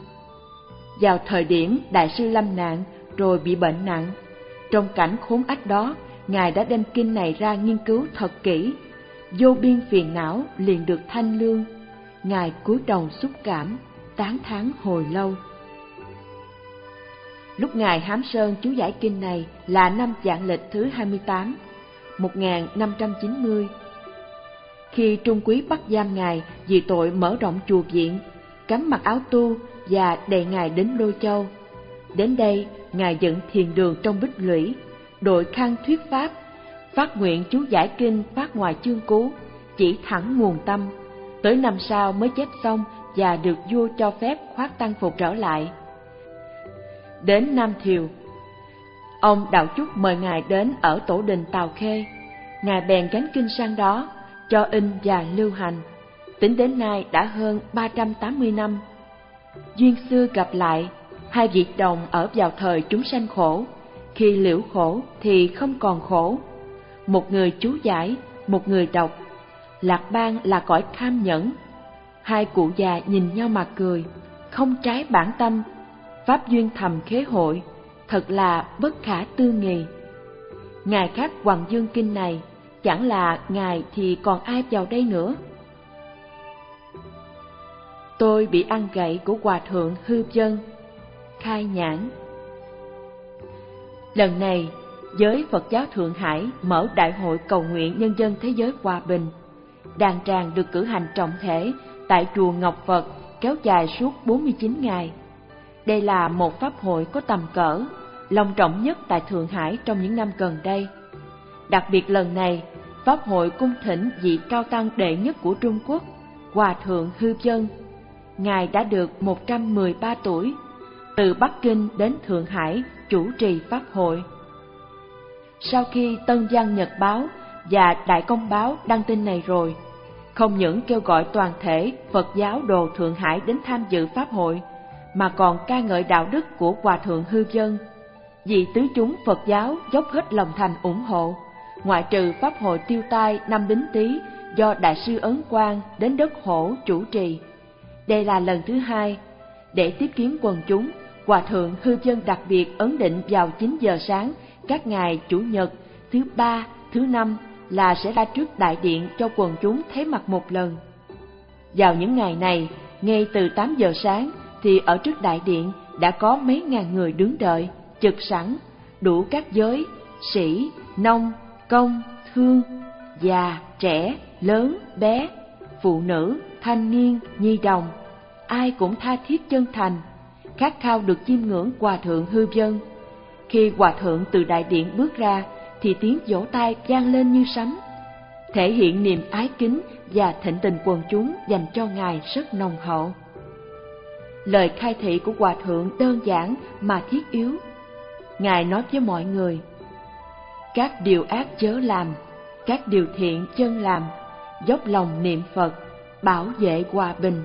Vào thời điểm đại sư lâm nạn rồi bị bệnh nặng, trong cảnh khốn ách đó, Ngài đã đem kinh này ra nghiên cứu thật kỹ, vô biên phiền não liền được thanh lương. Ngài cúi đầu xúc cảm, tán thán hồi lâu. Lúc Ngài Hám Sơn chú giải kinh này là năm Vạn Lịch thứ hai mươi tám, một nghìn năm trăm chín mươi. Khi Trung Quý bắt giam Ngài vì tội mở rộng chùa viện, cấm mặc áo tu và đày Ngài đến Lô Châu. Đến đây, Ngài dựng thiền đường trong Bích Lũy, đội khăn thuyết pháp, phát nguyện chú giải kinh phát ngoài chương cú, chỉ thẳng nguồn tâm. Tới năm sau mới chép xong và được vua cho phép khoác tăng phục trở lại. Đến Nam Thiều, ông Đạo Chúc mời Ngài đến ở tổ đình Tào Khê. Ngài bèn gánh kinh sang đó, cho in và lưu hành. Tính đến nay đã hơn ba trăm tám mươi năm. Duyên xưa gặp lại, hai vị đồng ở vào thời chúng sanh khổ. Khi liễu khổ thì không còn khổ. Một người chú giải, một người đọc. Lạc Bang là cõi tham nhẫn. Hai cụ già nhìn nhau mà cười, không trái bản tâm. Pháp duyên thầm khế hội, thật là bất khả tư nghì. Ngài khắc Hoằng Dương kinh này, chẳng là Ngài thì còn ai vào đây nữa. Tôi bị ăn gậy của Hòa Thượng Hư Vân. Khai nhãn. Lần này, giới Phật giáo Thượng Hải mở đại hội cầu nguyện nhân dân thế giới hòa bình. Đàn tràng được cử hành trọng thể tại chùa Ngọc Phật, kéo dài suốt bốn mươi chín ngày. Đây là một pháp hội có tầm cỡ, long trọng nhất tại Thượng Hải trong những năm gần đây. Đặc biệt lần này, pháp hội cung thỉnh vị cao tăng đệ nhất của Trung Quốc, Hòa Thượng Hư Vân. Ngài đã được một trăm mười ba tuổi, từ Bắc Kinh đến Thượng Hải chủ trì pháp hội. Sau khi Tân Văn Nhật Báo và Đại Công Báo đăng tin này rồi, không những kêu gọi toàn thể Phật giáo đồ Thượng Hải đến tham dự pháp hội, mà còn ca ngợi đạo đức của Hòa Thượng Hư Vân. Vì tứ chúng Phật giáo dốc hết lòng thành ủng hộ, ngoại trừ pháp hội tiêu tai năm Bính Tý do Đại sư Ấn Quang đến đất Hổ chủ trì. Đây là lần thứ hai. Để tiếp kiến quần chúng, Hòa Thượng Hư Vân đặc biệt ấn định vào chín giờ sáng các ngày Chủ nhật, thứ ba, thứ năm là sẽ ra trước đại điện cho quần chúng thấy mặt một lần. Vào những ngày này, ngay từ tám giờ sáng thì ở trước đại điện đã có mấy ngàn người đứng đợi, trực sẵn, đủ các giới, sĩ, nông, công, thương, già, trẻ, lớn, bé, phụ nữ, thanh niên, nhi đồng. Ai cũng tha thiết chân thành, khát khao được chiêm ngưỡng Hòa Thượng Hư Vân. Khi Hòa Thượng từ đại điện bước ra thì tiếng vỗ tay vang lên như sấm, thể hiện niềm ái kính và thịnh tình quần chúng dành cho Ngài rất nồng hậu. Lời khai thị của Hòa Thượng đơn giản mà thiết yếu. Ngài nói với mọi người: các điều ác chớ làm, các điều thiện chân làm, dốc lòng niệm Phật, bảo vệ hòa bình.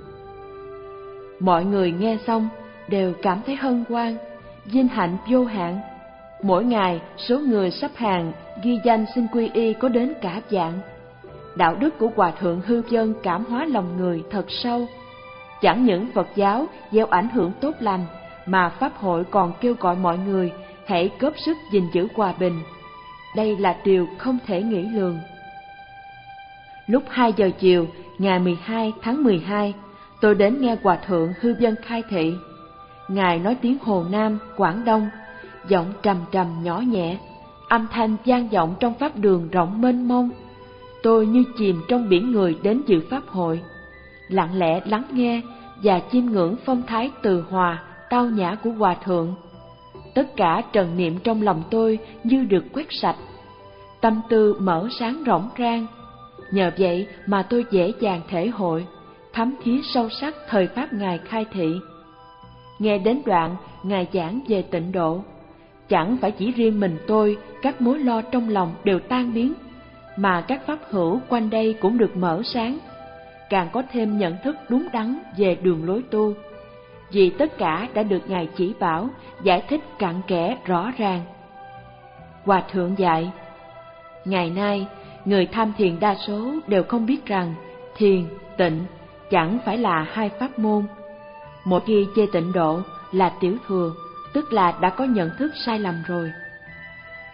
Mọi người nghe xong đều cảm thấy hân hoan, vinh hạnh vô hạn. Mỗi ngày số người sắp hàng ghi danh xin quy y có đến cả vạn. Đạo đức của Hòa Thượng Hư Vân cảm hóa lòng người thật sâu. Chẳng những Phật giáo gieo ảnh hưởng tốt lành, mà Pháp hội còn kêu gọi mọi người hãy góp sức gìn giữ hòa bình. Đây là điều không thể nghĩ lường. Lúc hai giờ chiều, ngày mười hai tháng mười hai, tôi đến nghe Hòa Thượng Hư Vân khai thị. Ngài nói tiếng Hồ Nam, Quảng Đông, giọng trầm trầm nhỏ nhẹ, âm thanh vang vọng trong pháp đường rộng mênh mông. Tôi như chìm trong biển người đến dự pháp hội, lặng lẽ lắng nghe và chiêm ngưỡng phong thái từ hòa, tao nhã của Hòa Thượng. Tất cả trần niệm trong lòng tôi như được quét sạch, tâm tư mở sáng rỗng rang. Nhờ vậy mà tôi dễ dàng thể hội, thấm thía sâu sắc thời pháp Ngài khai thị. Nghe đến đoạn Ngài giảng về tịnh độ, chẳng phải chỉ riêng mình tôi, các mối lo trong lòng đều tan biến, mà các pháp hữu quanh đây cũng được mở sáng, càng có thêm nhận thức đúng đắn về đường lối tu, vì tất cả đã được Ngài chỉ bảo, giải thích cặn kẽ rõ ràng. Hòa Thượng dạy: ngày nay, người tham thiền đa số đều không biết rằng thiền, tịnh chẳng phải là hai pháp môn. Một khi chê tịnh độ là tiểu thừa, tức là đã có nhận thức sai lầm rồi.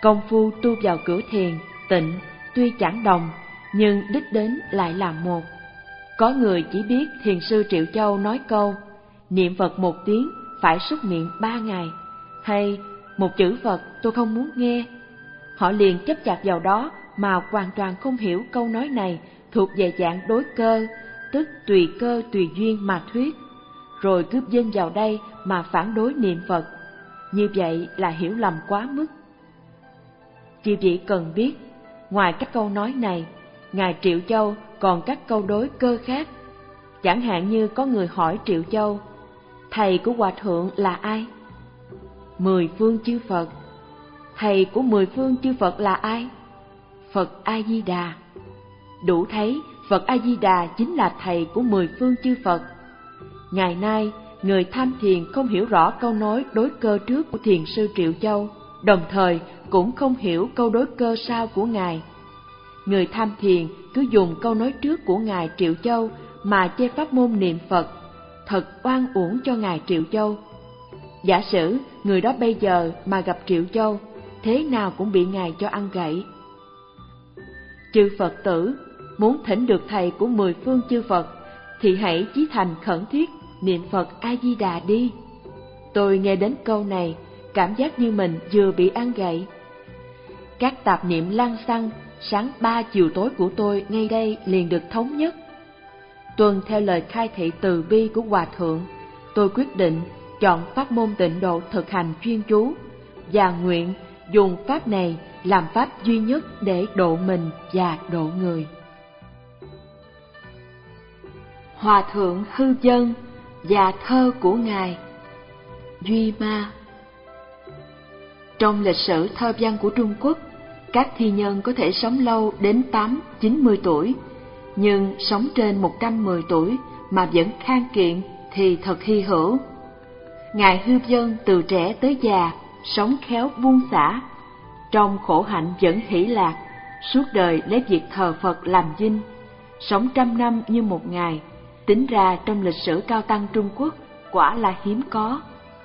Công phu tu vào cửa thiền, tịnh tuy chẳng đồng, nhưng đích đến lại là một. Có người chỉ biết thiền sư Triệu Châu nói câu niệm Phật một tiếng phải súc miệng ba ngày, hay một chữ Phật tôi không muốn nghe. Họ liền chấp chặt vào đó mà hoàn toàn không hiểu câu nói này thuộc về dạng đối cơ, tức tùy cơ tùy duyên mà thuyết, rồi cứ vênh vào đây mà phản đối niệm Phật. Như vậy là hiểu lầm quá mức. Chư vị cần biết, ngoài các câu nói này, Ngài Triệu Châu còn các câu đối cơ khác. Chẳng hạn như có người hỏi Triệu Châu, thầy của Hòa Thượng là ai? Mười phương chư Phật. Thầy của mười phương chư Phật là ai? Phật A-di-đà. Đủ thấy Phật A-di-đà chính là thầy của mười phương chư Phật. Ngày nay, người tham thiền không hiểu rõ câu nói đối cơ trước của thiền sư Triệu Châu, đồng thời cũng không hiểu câu đối cơ sau của Ngài. Người tham thiền cứ dùng câu nói trước của Ngài Triệu Châu mà chê pháp môn niệm Phật, thật oan uổng cho Ngài Triệu Châu. Giả sử người đó bây giờ mà gặp Triệu Châu, thế nào cũng bị Ngài cho ăn gãy. Chư Phật tử, muốn thỉnh được thầy của mười phương chư Phật, thì hãy chí thành khẩn thiết niệm Phật A-di-đà đi. Tôi nghe đến câu này, cảm giác như mình vừa bị ăn gãy. Các tạp niệm lăng xăng, sáng ba chiều tối của tôi ngay đây liền được thống nhất. Tuân theo lời khai thị từ bi của Hòa Thượng, tôi quyết định chọn pháp môn tịnh độ thực hành chuyên chú, và nguyện dùng pháp này làm pháp duy nhất để độ mình và độ người. Hòa Thượng Hư Dân và thơ của Ngài Duy Ma. Trong lịch sử thơ văn của Trung Quốc, các thi nhân có thể sống lâu đến tám, chín mươi tuổi, nhưng sống trên một trăm mười tuổi mà vẫn khang kiện thì thật hy hữu. Ngài Hư Dân từ trẻ tới già, sống khéo buông xả, trong khổ hạnh vẫn hỷ lạc, suốt đời lấy việc thờ Phật làm vinh, sống trăm năm như một ngày, tính ra trong lịch sử cao tăng Trung Quốc quả là hiếm có.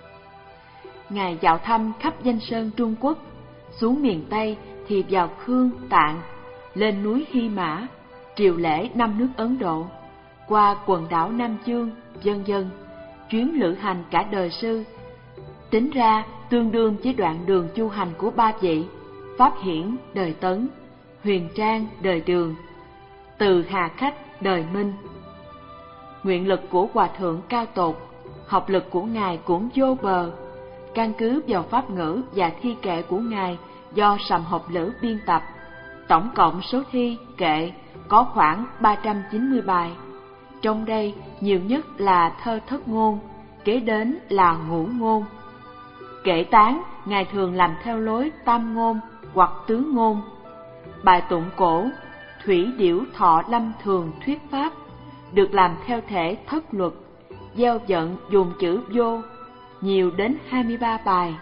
Ngài dạo thăm khắp danh sơn Trung Quốc, xuống miền Tây thì vào Khương, Tạng, lên núi Hy Mã, triều lễ năm nước Ấn Độ, qua quần đảo Nam Chương, vân vân, chuyến lữ hành cả đời sư. Tính ra tương đương với đoạn đường chu hành của ba vị: Pháp Hiển đời Tấn, Huyền Trang đời Đường, Từ Hà Khách đời Minh. Nguyện lực của Hòa Thượng cao tột, học lực của Ngài cũng vô bờ. Căn cứ vào pháp ngữ và thi kệ của Ngài do Sầm Học Lữ biên tập, tổng cộng số thi kệ có khoảng ba trăm chín mươi bài. Trong đây nhiều nhất là thơ thất ngôn, kế đến là ngũ ngôn. Kệ tán, Ngài thường làm theo lối tam ngôn hoặc tứ ngôn. Bài tụng cổ, Thủy Điểu Thọ Lâm Thường Thuyết Pháp, được làm theo thể thất luật, gieo vận dùng chữ vô, nhiều đến hai mươi ba bài.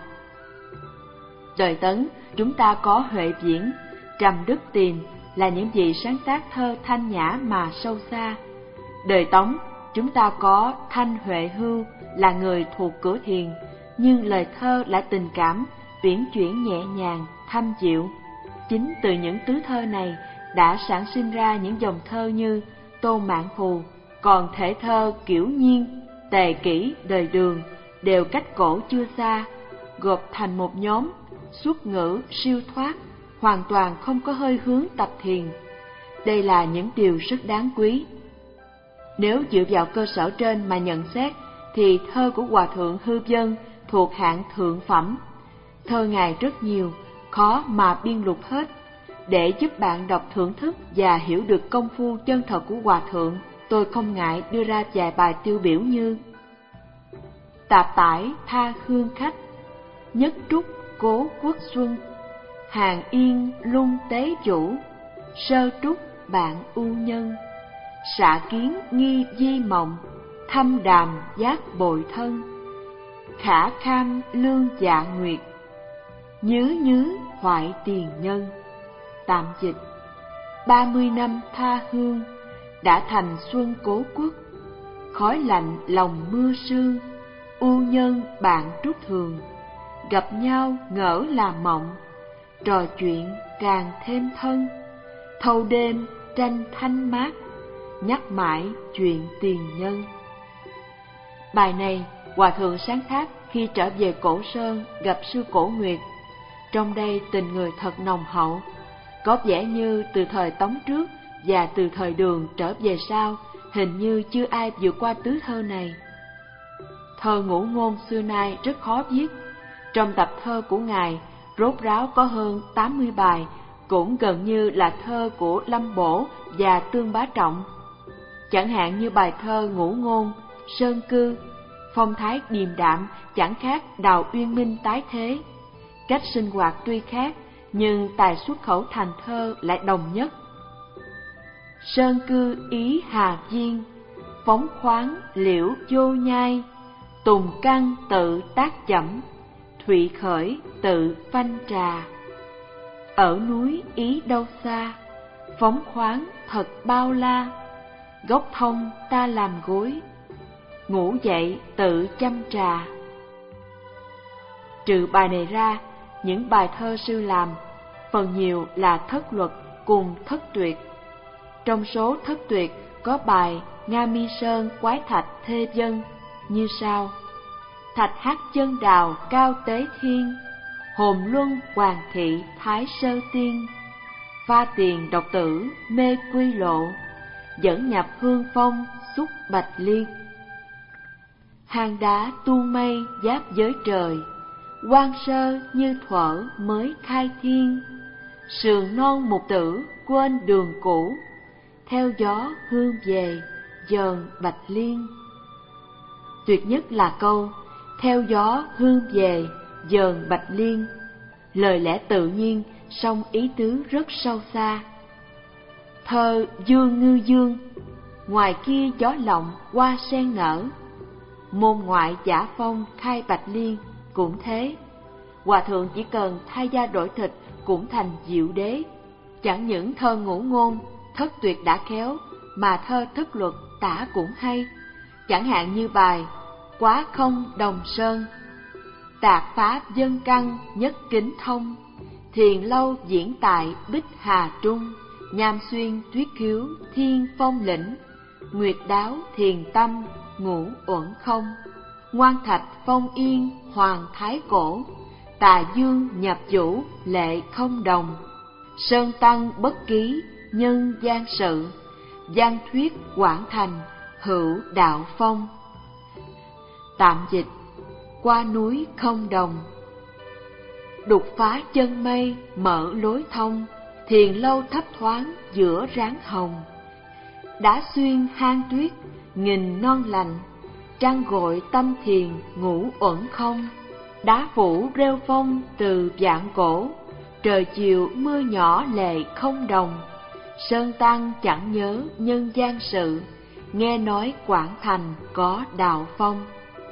Đời Tấn, chúng ta có Huệ Viễn, Trầm Đức Tiền là những vị sáng tác thơ thanh nhã mà sâu xa. Đời Tống, chúng ta có Thanh Huệ Hưu là người thuộc cửa thiền, nhưng lời thơ lại tình cảm, uyển chuyển nhẹ nhàng, thâm dịu. Chính từ những tứ thơ này đã sản sinh ra những dòng thơ như Tô Mạn Phù, còn thể thơ Kiểu Nhiên, Tề Kỷ đời Đường đều cách cổ chưa xa, gộp thành một nhóm, xuất ngữ siêu thoát, hoàn toàn không có hơi hướng tập thiền. Đây là những điều rất đáng quý. Nếu dựa vào cơ sở trên mà nhận xét, thì thơ của Hòa Thượng Hư Dân thuộc hạng thượng phẩm. Thơ Ngài rất nhiều, khó mà biên lục hết. Để giúp bạn đọc thưởng thức và hiểu được công phu chân thật của Hòa Thượng, tôi không ngại đưa ra vài bài tiêu biểu như: Tạp tải tha hương khách, nhất trúc cố quốc xuân, hàng yên lung tế vũ, sơ trúc bạn ưu nhân, xạ kiến nghi di mộng, thâm đàm giác bội thân, khả kham lương dạ nguyệt, nhứ nhứ hoại tiền nhân. Tạm dịch: ba mươi năm tha hương, đã thành xuân cố quốc, khói lạnh lòng mưa sương, ưu nhân bạn trúc thường, gặp nhau ngỡ là mộng, trò chuyện càng thêm thân, thâu đêm tranh thanh mát, nhắc mãi chuyện tiền nhân. Bài này Hòa Thượng sáng tác khi trở về Cổ Sơn gặp sư Cổ Nguyệt. Trong đây tình người thật nồng hậu, có vẻ như từ thời Tống trước và từ thời Đường trở về sau, hình như chưa ai vượt qua tứ thơ này. Thơ ngũ ngôn xưa nay rất khó viết. Trong tập thơ của Ngài, rốt ráo có hơn tám mươi bài, cũng gần như là thơ của Lâm Bổ và Tương Bá Trọng. Chẳng hạn như bài thơ ngũ ngôn, Sơn Cư, phong thái điềm đạm chẳng khác Đào Uyên Minh tái thế. Cách sinh hoạt tuy khác, nhưng tài xuất khẩu thành thơ lại đồng nhất. Sơn Cư ý Hà Viên, phóng khoáng liễu vô nhai, tùng căn tự tác chẩm, thủy khởi tự phanh trà. Ở núi ý đâu xa, phóng khoáng thật bao la, gốc thông ta làm gối, ngủ dậy tự chăm trà. Trừ bài này ra, những bài thơ sư làm phần nhiều là thất luật cùng thất tuyệt. Trong số thất tuyệt có bài Nga Mi Sơn Quái Thạch Thê Dân như sau: Thạch hát chân đào cao tế thiên, hồn luân hoàng thị thái sơ tiên. Pha tiền độc tử mê quy lộ, dẫn nhập hương phong xúc bạch liên. Hang đá tu mây giáp giới trời, quan sơ như thuở mới khai thiên. Sườn non mục tử quên đường cũ, theo gió hương về dờn bạch liên. Tuyệt nhất là câu theo gió hương về dờn bạch liên. Lời lẽ tự nhiên, song ý tứ rất sâu xa. Thơ Dương Ngư Dương, ngoài kia gió lộng hoa sen nở. Môn ngoại giả phong khai bạch liên cũng thế. Hòa thượng chỉ cần thay da đổi thịt cũng thành diệu đế. Chẳng những thơ ngũ ngôn, thất tuyệt đã khéo, mà thơ thất luật tả cũng hay. Chẳng hạn như bài Quá không đồng sơn, tạc pháp dân căn nhất kính thông. Thiền lâu diễn tại bích hà trung, nham xuyên tuyết khiếu thiên phong lĩnh. Nguyệt đáo thiền tâm ngũ uẩn không, ngoan thạch phong yên hoàng thái cổ. Tà dương nhập vũ lệ không đồng, sơn tăng bất ký nhân gian sự. Giang thuyết quảng thành hữu đạo phong. Tạm dịch: qua núi không đồng, đục phá chân mây mở lối thông. Thiền lâu thấp thoáng giữa ráng hồng, đã xuyên hang tuyết nghìn non lạnh. Trăng gội tâm thiền ngủ uẩn không, đá phủ rêu phong từ vạn cổ. Trời chiều mưa nhỏ lệ không đồng, sơn tăng chẳng nhớ nhân gian sự. Nghe nói Quảng Thành có đạo phong.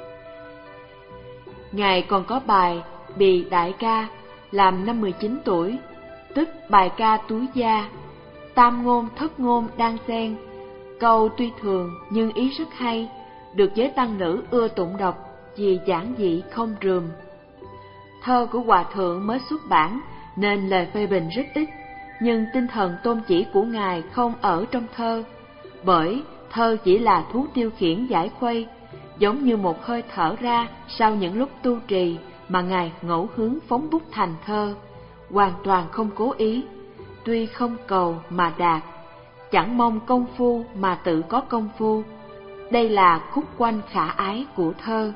Ngài còn có bài Bì Đại Ca làm năm mười chín tuổi, tức bài ca túi gia. Tam ngôn thất ngôn đan xen, câu tuy thường nhưng ý rất hay, được giới tăng nữ ưa tụng đọc vì giản dị không rườm. Thơ của Hòa thượng mới xuất bản nên lời phê bình rất ít, nhưng tinh thần tôn chỉ của Ngài không ở trong thơ, bởi thơ chỉ là thú tiêu khiển giải khuây, giống như một hơi thở ra sau những lúc tu trì mà Ngài ngẫu hứng phóng bút thành thơ, hoàn toàn không cố ý. Tuy không cầu mà đạt, chẳng mong công phu mà tự có công phu. Đây là khúc quanh khả ái của thơ.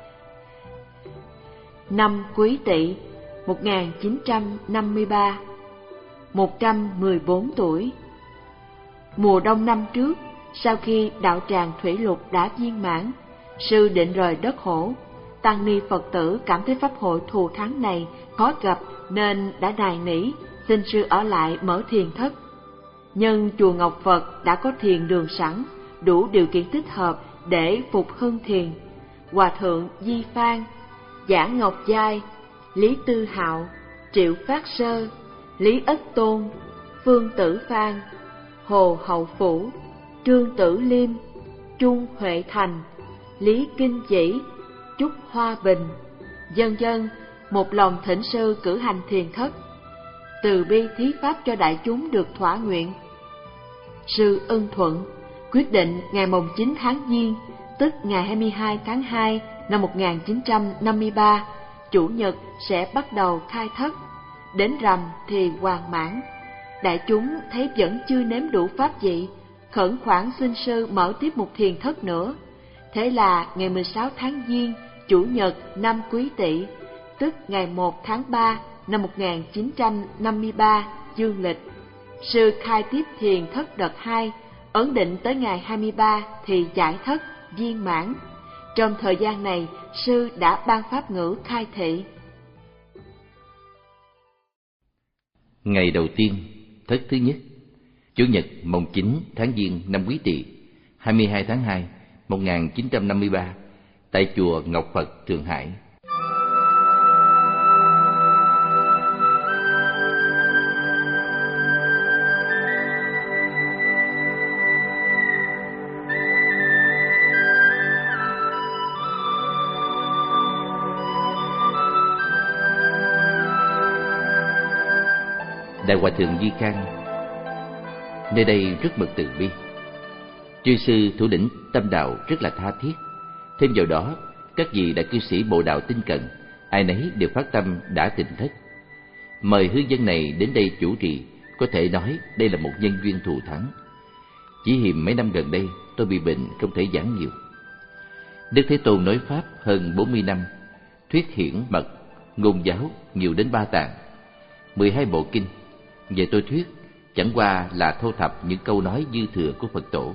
Năm Quý Tỵ một nghìn chín trăm năm mươi ba, một trăm mười bốn tuổi. Mùa đông năm trước, sau khi đạo tràng thủy lục đã viên mãn, sư định rời đất Hổ. Tăng ni Phật tử cảm thấy pháp hội thù thắng này khó gặp nên đã nài nỉ xin sư ở lại mở thiền thất. Nhưng chùa Ngọc Phật đã có thiền đường sẵn, đủ điều kiện thích hợp để phục hưng thiền. Hòa thượng Di Phan, Giảng Ngọc Giai, Lý Tư Hạo, Triệu Phát Sơ, Lý Ất Tôn, Phương Tử Phan, Hồ Hậu Phủ, Trương Tử Liêm, Trung Huệ Thành, Lý Kinh Chỉ, Trúc Hoa Bình, vân vân, một lòng thỉnh sư cử hành thiền thất. từ bi thí pháp cho đại chúng được thỏa nguyện. Sư ưng thuận, quyết định ngày mồng chín tháng Giêng, tức ngày hai mươi hai tháng hai năm một nghìn chín trăm năm mươi ba, Chủ nhật sẽ bắt đầu khai thất, đến rằm thì hoàn mãn. Đại chúng thấy vẫn chưa nếm đủ pháp vị, khẩn khoản xin sư mở tiếp một thiền thất nữa. Thế là ngày mười sáu tháng Giêng, Chủ nhật năm Quý Tỵ, tức ngày một tháng ba năm một nghìn chín trăm năm mươi ba dương lịch, sư khai tiếp thiền thất đợt hai, ấn định tới ngày hai mươi ba thì giải thất viên mãn. Trong thời gian này, sư đã ban pháp ngữ khai thị. Ngày đầu tiên, thất thứ nhất, Chủ nhật mồng chín tháng Giêng năm Quý Tỵ, hai mươi hai tháng hai, một nghìn chín trăm năm mươi ba, tại chùa Ngọc Phật, Thượng Hải. Đại Hòa Thượng Di Can nơi đây rất mực từ bi. Chư sư thủ lĩnh tâm đạo rất là tha thiết. Thêm vào đó, các vị đại cư sĩ bộ đạo tinh cận, ai nấy đều phát tâm đã tịnh thất. Mời hư dân này đến đây chủ trì, có thể nói đây là một nhân duyên thù thắng. Chỉ hiềm mấy năm gần đây tôi bị bệnh không thể giảng nhiều. Đức Thế Tôn nói pháp hơn bốn mươi năm, thuyết hiển mật, ngôn giáo nhiều đến ba tạng, mười hai bộ kinh. Về tôi thuyết chẳng qua là thô thập những câu nói dư thừa của Phật tổ.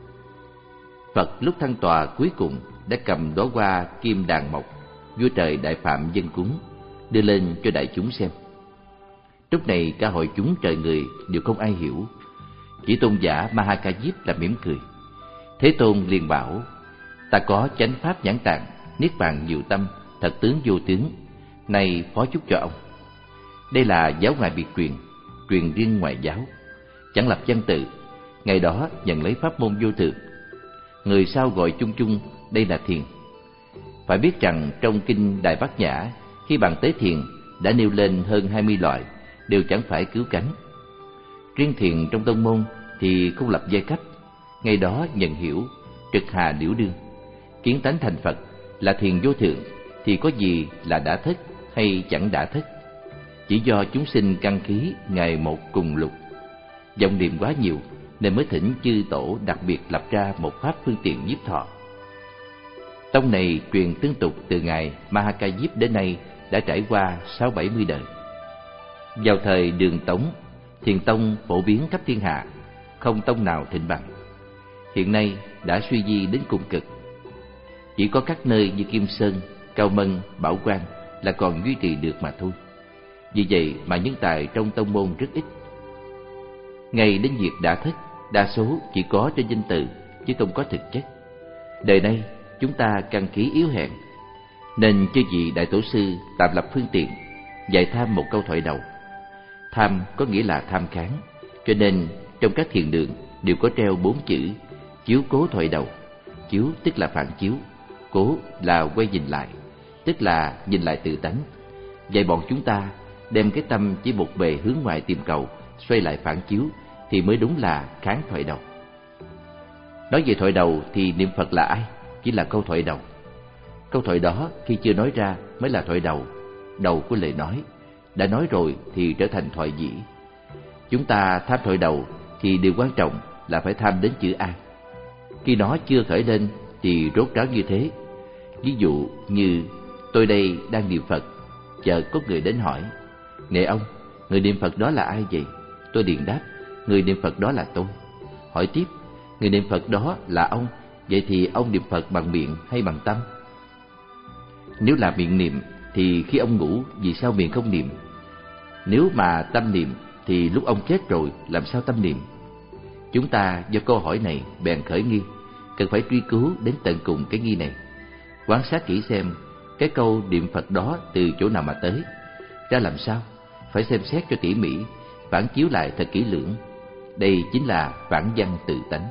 Phật lúc thăng tọa cuối cùng đã cầm đóa hoa kim đàn mộc, vua trời đại phạm dân cúng, đưa lên cho đại chúng xem. Lúc này cả hội chúng trời người đều không ai hiểu, chỉ tôn giả Mahakajip là mỉm cười. Thế Tôn liền bảo: ta có chánh pháp nhãn tạng, niết bàn nhiều tâm, thật tướng vô tướng, này phó chúc cho ông. Đây là giáo ngoại biệt truyền, truyền riêng ngoại giáo, chẳng lập văn tự. Ngày đó nhận lấy pháp môn vô thượng, người sau gọi chung chung đây là thiền. Phải biết rằng trong kinh Đại Bát Nhã, khi bàn tế thiền đã nêu lên hơn hai mươi loại, đều chẳng phải cứu cánh. Riêng thiền trong tông môn thì không lập giai cấp. Ngày đó nhận hiểu trực hà liễu đương, kiến tánh thành Phật là thiền vô thượng, thì có gì là đã thất hay chẳng đã thất. Chỉ do chúng sinh căn khí ngày một cùng lục, vọng niệm quá nhiều, nên mới thỉnh chư tổ đặc biệt lập ra một pháp phương tiện nhiếp thọ. Tông này truyền tương tục từ ngày Mahakajip đến nay đã trải qua sáu bảy mươi đời. Vào thời Đường Tống, thiền tông phổ biến khắp thiên hạ, không tông nào thịnh bằng. Hiện nay đã suy di đến cùng cực, chỉ có các nơi như Kim Sơn, Cao Mân, Bảo Quang là còn duy trì được mà thôi. Vì vậy mà nhân tài trong tông môn rất ít. Ngay đến việc đã thất, đa số chỉ có trên danh từ chứ không có thực chất. Đời nay chúng ta căn khí yếu hèn, nên chư vị đại tổ sư tạm lập phương tiện dạy tham một câu thoại đầu. Tham có nghĩa là tham kháng, cho nên trong các thiền đường đều có treo bốn chữ chiếu cố thoại đầu. Chiếu tức là phản chiếu, cố là quay nhìn lại, tức là nhìn lại tự tánh. Dạy bọn chúng ta đem cái tâm chỉ một bề hướng ngoài tìm cầu, xoay lại phản chiếu thì mới đúng là kháng thoại đầu. Nói về thoại đầu thì niệm Phật là ai? Chỉ là câu thoại đầu. Câu thoại đó khi chưa nói ra mới là thoại đầu, đầu của lời nói. Đã nói rồi thì trở thành thoại dĩ. Chúng ta tham thoại đầu thì điều quan trọng là phải tham đến chữ an. Khi nó chưa khởi lên thì rốt ráo như thế. Ví dụ như tôi đây đang niệm Phật, chợt có người đến hỏi: này ông, người niệm Phật đó là ai vậy? Tôi liền đáp: người niệm Phật đó là tôi. Hỏi tiếp: người niệm Phật đó là ông, vậy thì ông niệm Phật bằng miệng hay bằng tâm? Nếu là miệng niệm thì khi ông ngủ vì sao miệng không niệm? Nếu mà tâm niệm thì lúc ông chết rồi làm sao tâm niệm? Chúng ta do câu hỏi này bèn khởi nghi, cần phải truy cứu đến tận cùng cái nghi này. Quan sát kỹ xem cái câu niệm Phật đó từ chỗ nào mà tới, ra làm sao, phải xem xét cho tỉ mỉ, phản chiếu lại thật kỹ lưỡng. Đây chính là phản văn tự tánh.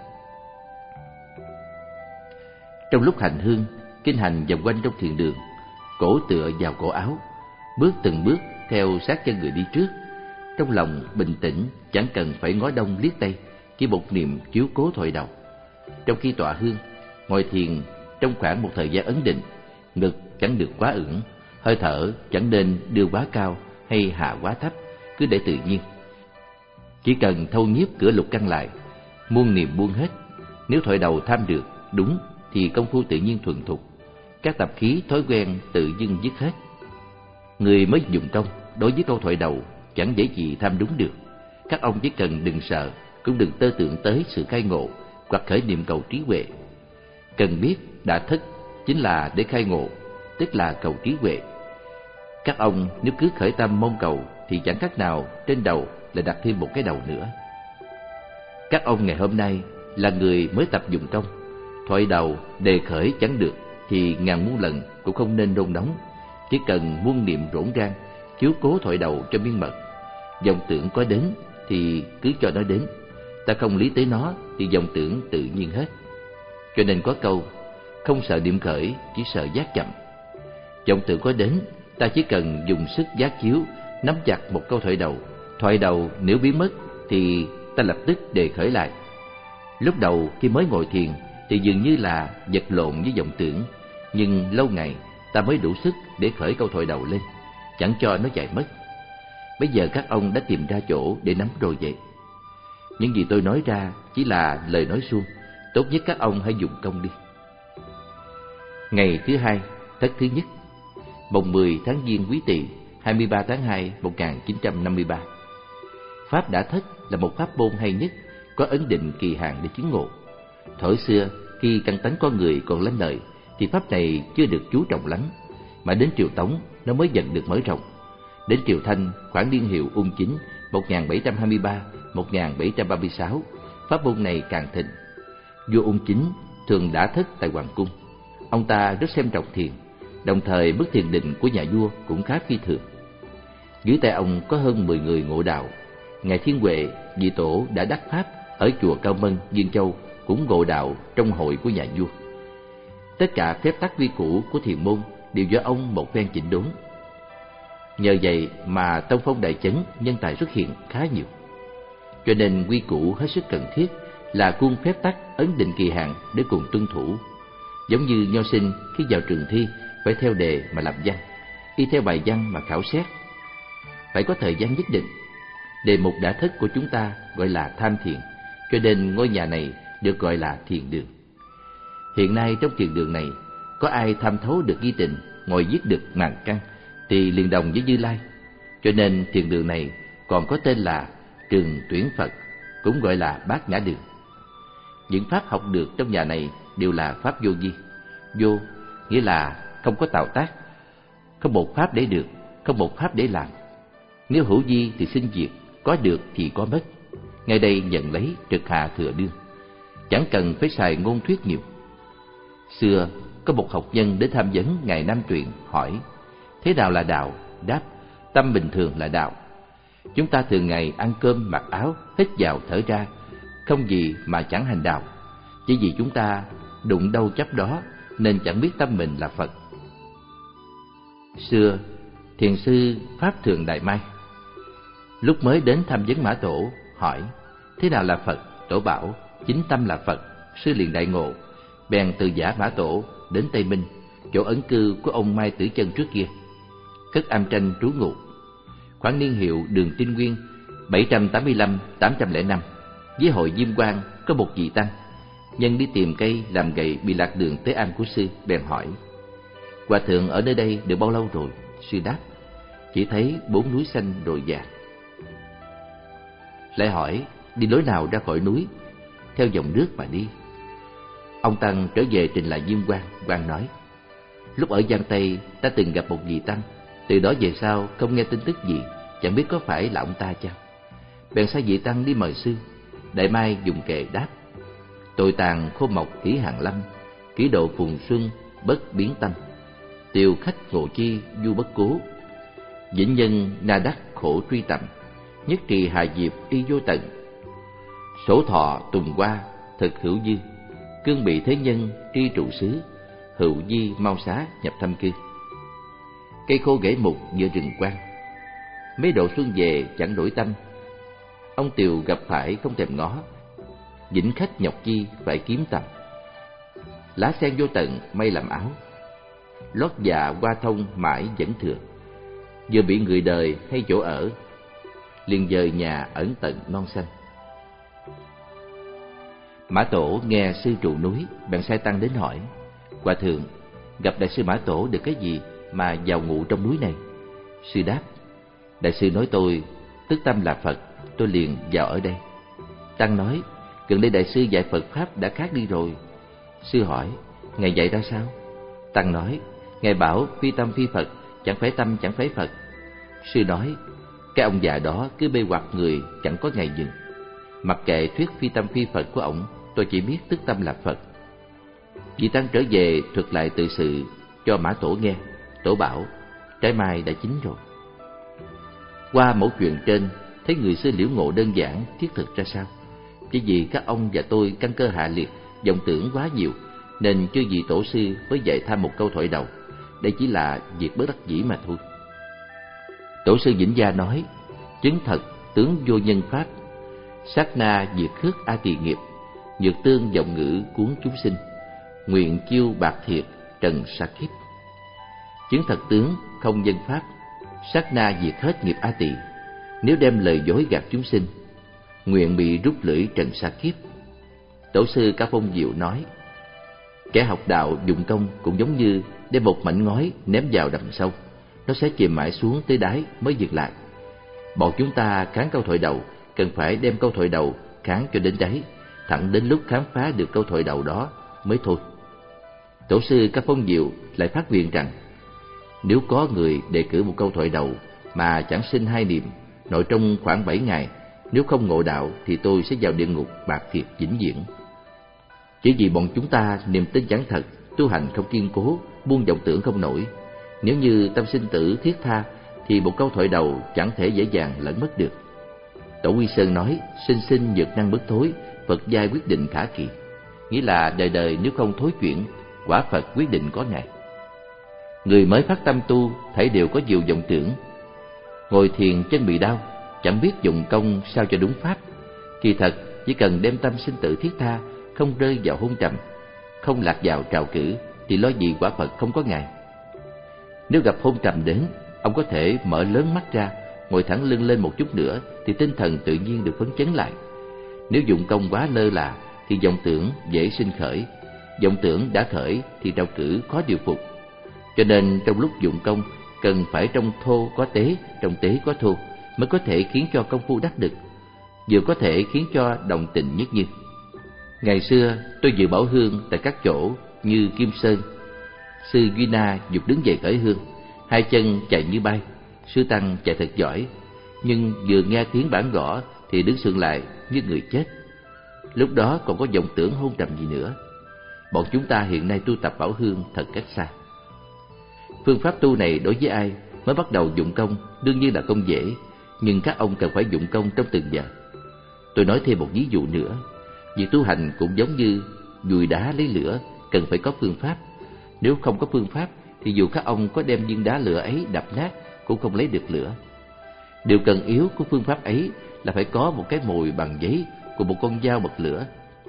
Trong lúc hành hương, kinh hành vòng quanh trong thiền đường, cổ tựa vào cổ áo, bước từng bước theo sát chân người đi trước, trong lòng bình tĩnh, chẳng cần phải ngó đông liếc tây, chỉ một niệm chiếu cố thoại đầu. Trong khi tọa hương, ngồi thiền trong khoảng một thời gian ấn định, ngực chẳng được quá ưỡn, hơi thở chẳng nên đưa quá cao hay hạ quá thấp, cứ để tự nhiên. Chỉ cần thâu nhiếp cửa lục căn lại, muôn niệm buông hết. Nếu thoại đầu tham được đúng thì công phu tự nhiên thuần thục, các tập khí thói quen tự dưng dứt hết. Người mới dùng công đối với câu thoại đầu chẳng dễ gì tham đúng được. Các ông chỉ cần đừng sợ, cũng đừng tơ tưởng tới sự khai ngộ hoặc khởi niệm cầu trí huệ. Cần biết đã thất chính là để khai ngộ, tức là cầu trí huệ. Các ông nếu cứ khởi tâm mong cầu thì chẳng khác nào trên đầu lại đặt thêm một cái đầu nữa. Các ông ngày hôm nay là người mới tập dụng công, thoại đầu đề khởi chẳng được thì ngàn muôn lần cũng không nên nôn nóng. Chỉ cần muôn niệm rỗn rang, chiếu cố thoại đầu cho miên mật. Vọng tưởng có đến thì cứ cho nó đến, ta không lý tới nó thì vọng tưởng tự nhiên hết. Cho nên có câu không sợ niệm khởi, chỉ sợ giác chậm. Vọng tưởng có đến, ta chỉ cần dùng sức giác chiếu, nắm chặt một câu thoại đầu. Thoại đầu nếu biến mất thì ta lập tức đề khởi lại. Lúc đầu khi mới ngồi thiền thì dường như là vật lộn với vọng tưởng, nhưng lâu ngày ta mới đủ sức để khởi câu thoại đầu lên, chẳng cho nó chạy mất. Bây giờ các ông đã tìm ra chỗ để nắm rồi vậy. Những gì tôi nói ra chỉ là lời nói suông, tốt nhất các ông hãy dùng công đi. Ngày thứ hai, thất thứ nhất, mồng mười tháng Giêng Quý Tỵ, hai mươi ba tháng hai một nghìn chín trăm năm mươi ba. Pháp đã thất là một pháp môn hay nhất, có ấn định kỳ hạn để chứng ngộ. Thuở xưa, khi căn tánh con người còn lanh lợi, thì pháp này chưa được chú trọng lắm, mà đến triều Tống nó mới dần được mở rộng. Đến triều Thanh, khoảng niên hiệu Ung Chính một nghìn bảy trăm hai mươi ba đến một nghìn bảy trăm ba mươi sáu, pháp môn này càng thịnh. Vua Ung Chính thường đã thất tại hoàng cung. Ông ta rất xem trọng thiền, đồng thời mức thiền định của nhà vua cũng khá phi thường. Dưới tay ông có hơn mười người ngộ đạo. Ngài Thiên Huệ, vị tổ đã đắc pháp ở chùa Cao Mân, Dương Châu, cũng ngộ đạo trong hội của nhà vua. Tất cả phép tắc quy củ của thiền môn đều do ông một phen chỉnh đốn. Nhờ vậy mà tông phong đại chấn, nhân tài xuất hiện khá nhiều. Cho nên quy củ hết sức cần thiết là khuôn phép tắc ấn định kỳ hạn để cùng tuân thủ. Giống như nho sinh khi vào trường thi phải theo đề mà làm văn, y theo bài văn mà khảo xét, phải có thời gian nhất định. Đề mục đã thất của chúng ta gọi là tham thiền, cho nên ngôi nhà này được gọi là thiền đường. Hiện nay trong thiền đường này, có ai tham thấu được ghi tịnh, ngồi viết được ngàn căn, thì liền đồng với Như Lai. Cho nên thiền đường này còn có tên là trường tuyển Phật, cũng gọi là bát nhã đường. Những pháp học được trong nhà này đều là pháp vô vi. Vô nghĩa là không có tạo tác, không một pháp để được, không một pháp để làm. Nếu hữu vi thì sinh diệt, có được thì có mất. Ngay đây nhận lấy, trực hạ thừa đương, chẳng cần phải xài ngôn thuyết nhiều. Xưa có một học nhân đến tham vấn ngài Nam Tuyền, hỏi thế nào là đạo? Đáp, tâm bình thường là đạo. Chúng ta thường ngày ăn cơm mặc áo, hít vào thở ra, không gì mà chẳng hành đạo. Chỉ vì chúng ta đụng đâu chấp đó nên chẳng biết tâm mình là Phật. Xưa thiền sư Pháp Thường Đại Mai lúc mới đến tham vấn Mã Tổ, hỏi thế nào là Phật? Tổ bảo chính tâm là Phật. Sư liền đại ngộ, bèn từ giả Mã Tổ đến Tây Minh, chỗ ẩn cư của ông Mai Tử Chân trước kia, cất am tranh trú ngụ. Khoảng niên hiệu Đường Tinh Nguyên bảy trăm tám mươi lăm đến tám trăm lẻ năm. Với hội Diêm Quang có một vị tăng, nhân đi tìm cây làm gậy bị lạc đường tới am của sư, bèn hỏi hòa thượng ở nơi đây được bao lâu rồi? Sư đáp, chỉ thấy bốn núi xanh đồi vàng. Lại hỏi đi lối nào ra khỏi núi? Theo dòng nước mà đi. Ông tăng trở về trình lại Diêm Quang. Quang nói, lúc ở Giang Tây ta từng gặp một vị tăng, từ đó về sau không nghe tin tức gì, chẳng biết có phải là ông ta chăng. Bèn sai vị tăng đi mời sư. Đại Mai dùng kệ đáp, tội tàn khô mộc kỷ hàng lâm, kỷ độ phùng xuân bất biến tâm, tiêu khách ngộ chi du bất cố, vĩnh nhân na đắc khổ truy tầm, nhất trì hà diệp y vô tận, sổ thọ tùng qua thực hữu dư, cương bị thế nhân tri trụ xứ, hữu di mau xá nhập thâm cư. Cây khô gãy mục giữa rừng quang. mấy độ xuân về chẳng đổi tâm. Ông Tiều gặp phải không thèm ngó, dĩnh khách nhọc chi phải kiếm tầm. Lá sen vô tận may làm áo, lót dạ qua thông mãi vẫn thừa. Vừa bị người đời hay chỗ ở, liền dời nhà ẩn tận non xanh. Mã Tổ nghe sư trụ núi, bèn sai tăng đến hỏi: Hòa thượng, gặp đại sư Mã Tổ được cái gì mà vào ngụ trong núi này? Sư đáp: Đại sư nói tôi tức tâm là Phật, tôi liền vào ở đây. Tăng nói: Gần đây đại sư dạy Phật pháp đã khác đi rồi. Sư hỏi: Ngài dạy ra sao? Tăng nói: Ngài bảo phi tâm phi Phật, chẳng phải tâm chẳng phải Phật. Sư nói: Cái ông già đó cứ bê hoặc người chẳng có ngày dừng. Mặc kệ thuyết phi tâm phi Phật của ổng, tôi chỉ biết tức tâm là Phật. Vị Tăng trở về thuật lại tự sự cho Mã Tổ nghe. Tổ bảo: Trái mai đã chín rồi. Qua mẫu chuyện trên, thấy người xưa liễu ngộ đơn giản, thiết thực ra sao. Chỉ vì các ông và tôi căn cơ hạ liệt, vọng tưởng quá nhiều, nên chưa gì tổ sư mới dạy tham một câu thoại đầu. Đây chỉ là việc bất đắc dĩ mà thôi. Tổ sư Vĩnh Gia nói: Chứng thật tướng vô nhân pháp, sát na diệt khước a tỳ nghiệp, nhược tương vọng ngữ cuốn chúng sinh, nguyện chiêu bạc thiệt trần sa kiếp. Chứng thật tướng không nhân pháp, sát na diệt hết nghiệp a tỳ. Nếu đem lời dối gạt chúng sinh, nguyện bị rút lưỡi trần sa kiếp. Tổ sư Cả Phong Diệu nói: Kẻ học đạo dụng công cũng giống như đem một mảnh ngói ném vào đầm sâu, nó sẽ chìm mãi xuống tới đáy mới dừng lại. Bọn chúng ta kháng câu thoại đầu, cần phải đem câu thoại đầu kháng cho đến đáy, thẳng đến lúc khám phá được câu thoại đầu đó mới thôi. Tổ sư Cả Phong Diệu lại phát nguyện rằng: Nếu có người đề cử một câu thoại đầu mà chẳng sinh hai niệm, nội trong khoảng bảy ngày, nếu không ngộ đạo thì tôi sẽ vào địa ngục bạc thiệt vĩnh viễn. Chỉ vì bọn chúng ta niềm tin chẳng thật, tu hành không kiên cố, buông vọng tưởng không nổi. Nếu như tâm sinh tử thiết tha thì một câu thoại đầu chẳng thể dễ dàng lẫn mất được. Tổ Quy Sơn nói: Sinh sinh nhược năng bất thối, Phật giai quyết định khả kỳ. Nghĩa là đời đời nếu không thối chuyển, quả Phật quyết định có ngày. Người mới phát tâm tu thảy đều có nhiều vọng tưởng. Ngồi thiền chân bị đau, chẳng biết dùng công sao cho đúng pháp. Kỳ thật chỉ cần đem tâm sinh tử thiết tha, không rơi vào hôn trầm, không lạc vào trào cử, thì lo gì quả Phật không có ngày. Nếu gặp hôn trầm đến, ông có thể mở lớn mắt ra, ngồi thẳng lưng lên một chút nữa, thì tinh thần tự nhiên được phấn chấn lại. Nếu dụng công quá lơ là thì vọng tưởng dễ sinh khởi, vọng tưởng đã khởi thì trào cử khó điều phục. Cho nên trong lúc dụng công cần phải trong thô có tế, trong tế có thô, mới có thể khiến cho công phu đắc lực, vừa có thể khiến cho đồng tình nhất như. Ngày xưa tôi dự bảo hương tại các chỗ như Kim Sơn, sư Duy Na dục đứng dậy khởi hương, hai chân chạy như bay. Sư Tăng chạy thật giỏi, nhưng vừa nghe tiếng bản gõ thì đứng sững lại như người chết. Lúc đó còn có vọng tưởng hôn trầm gì nữa. Bọn chúng ta hiện nay tu tập bảo hương thật cách xa. Phương pháp tu này đối với ai mới bắt đầu dụng công đương nhiên là không dễ, nhưng các ông cần phải dụng công trong từng giờ. Tôi nói thêm một ví dụ nữa. Việc tu hành cũng giống như dùi đá lấy lửa, cần phải có phương pháp. Nếu không có phương pháp thì dù các ông có đem viên đá lửa ấy đập nát cũng không lấy được lửa. Điều cần yếu của phương pháp ấy là phải có một cái mồi bằng giấy cùng một con dao bật lửa.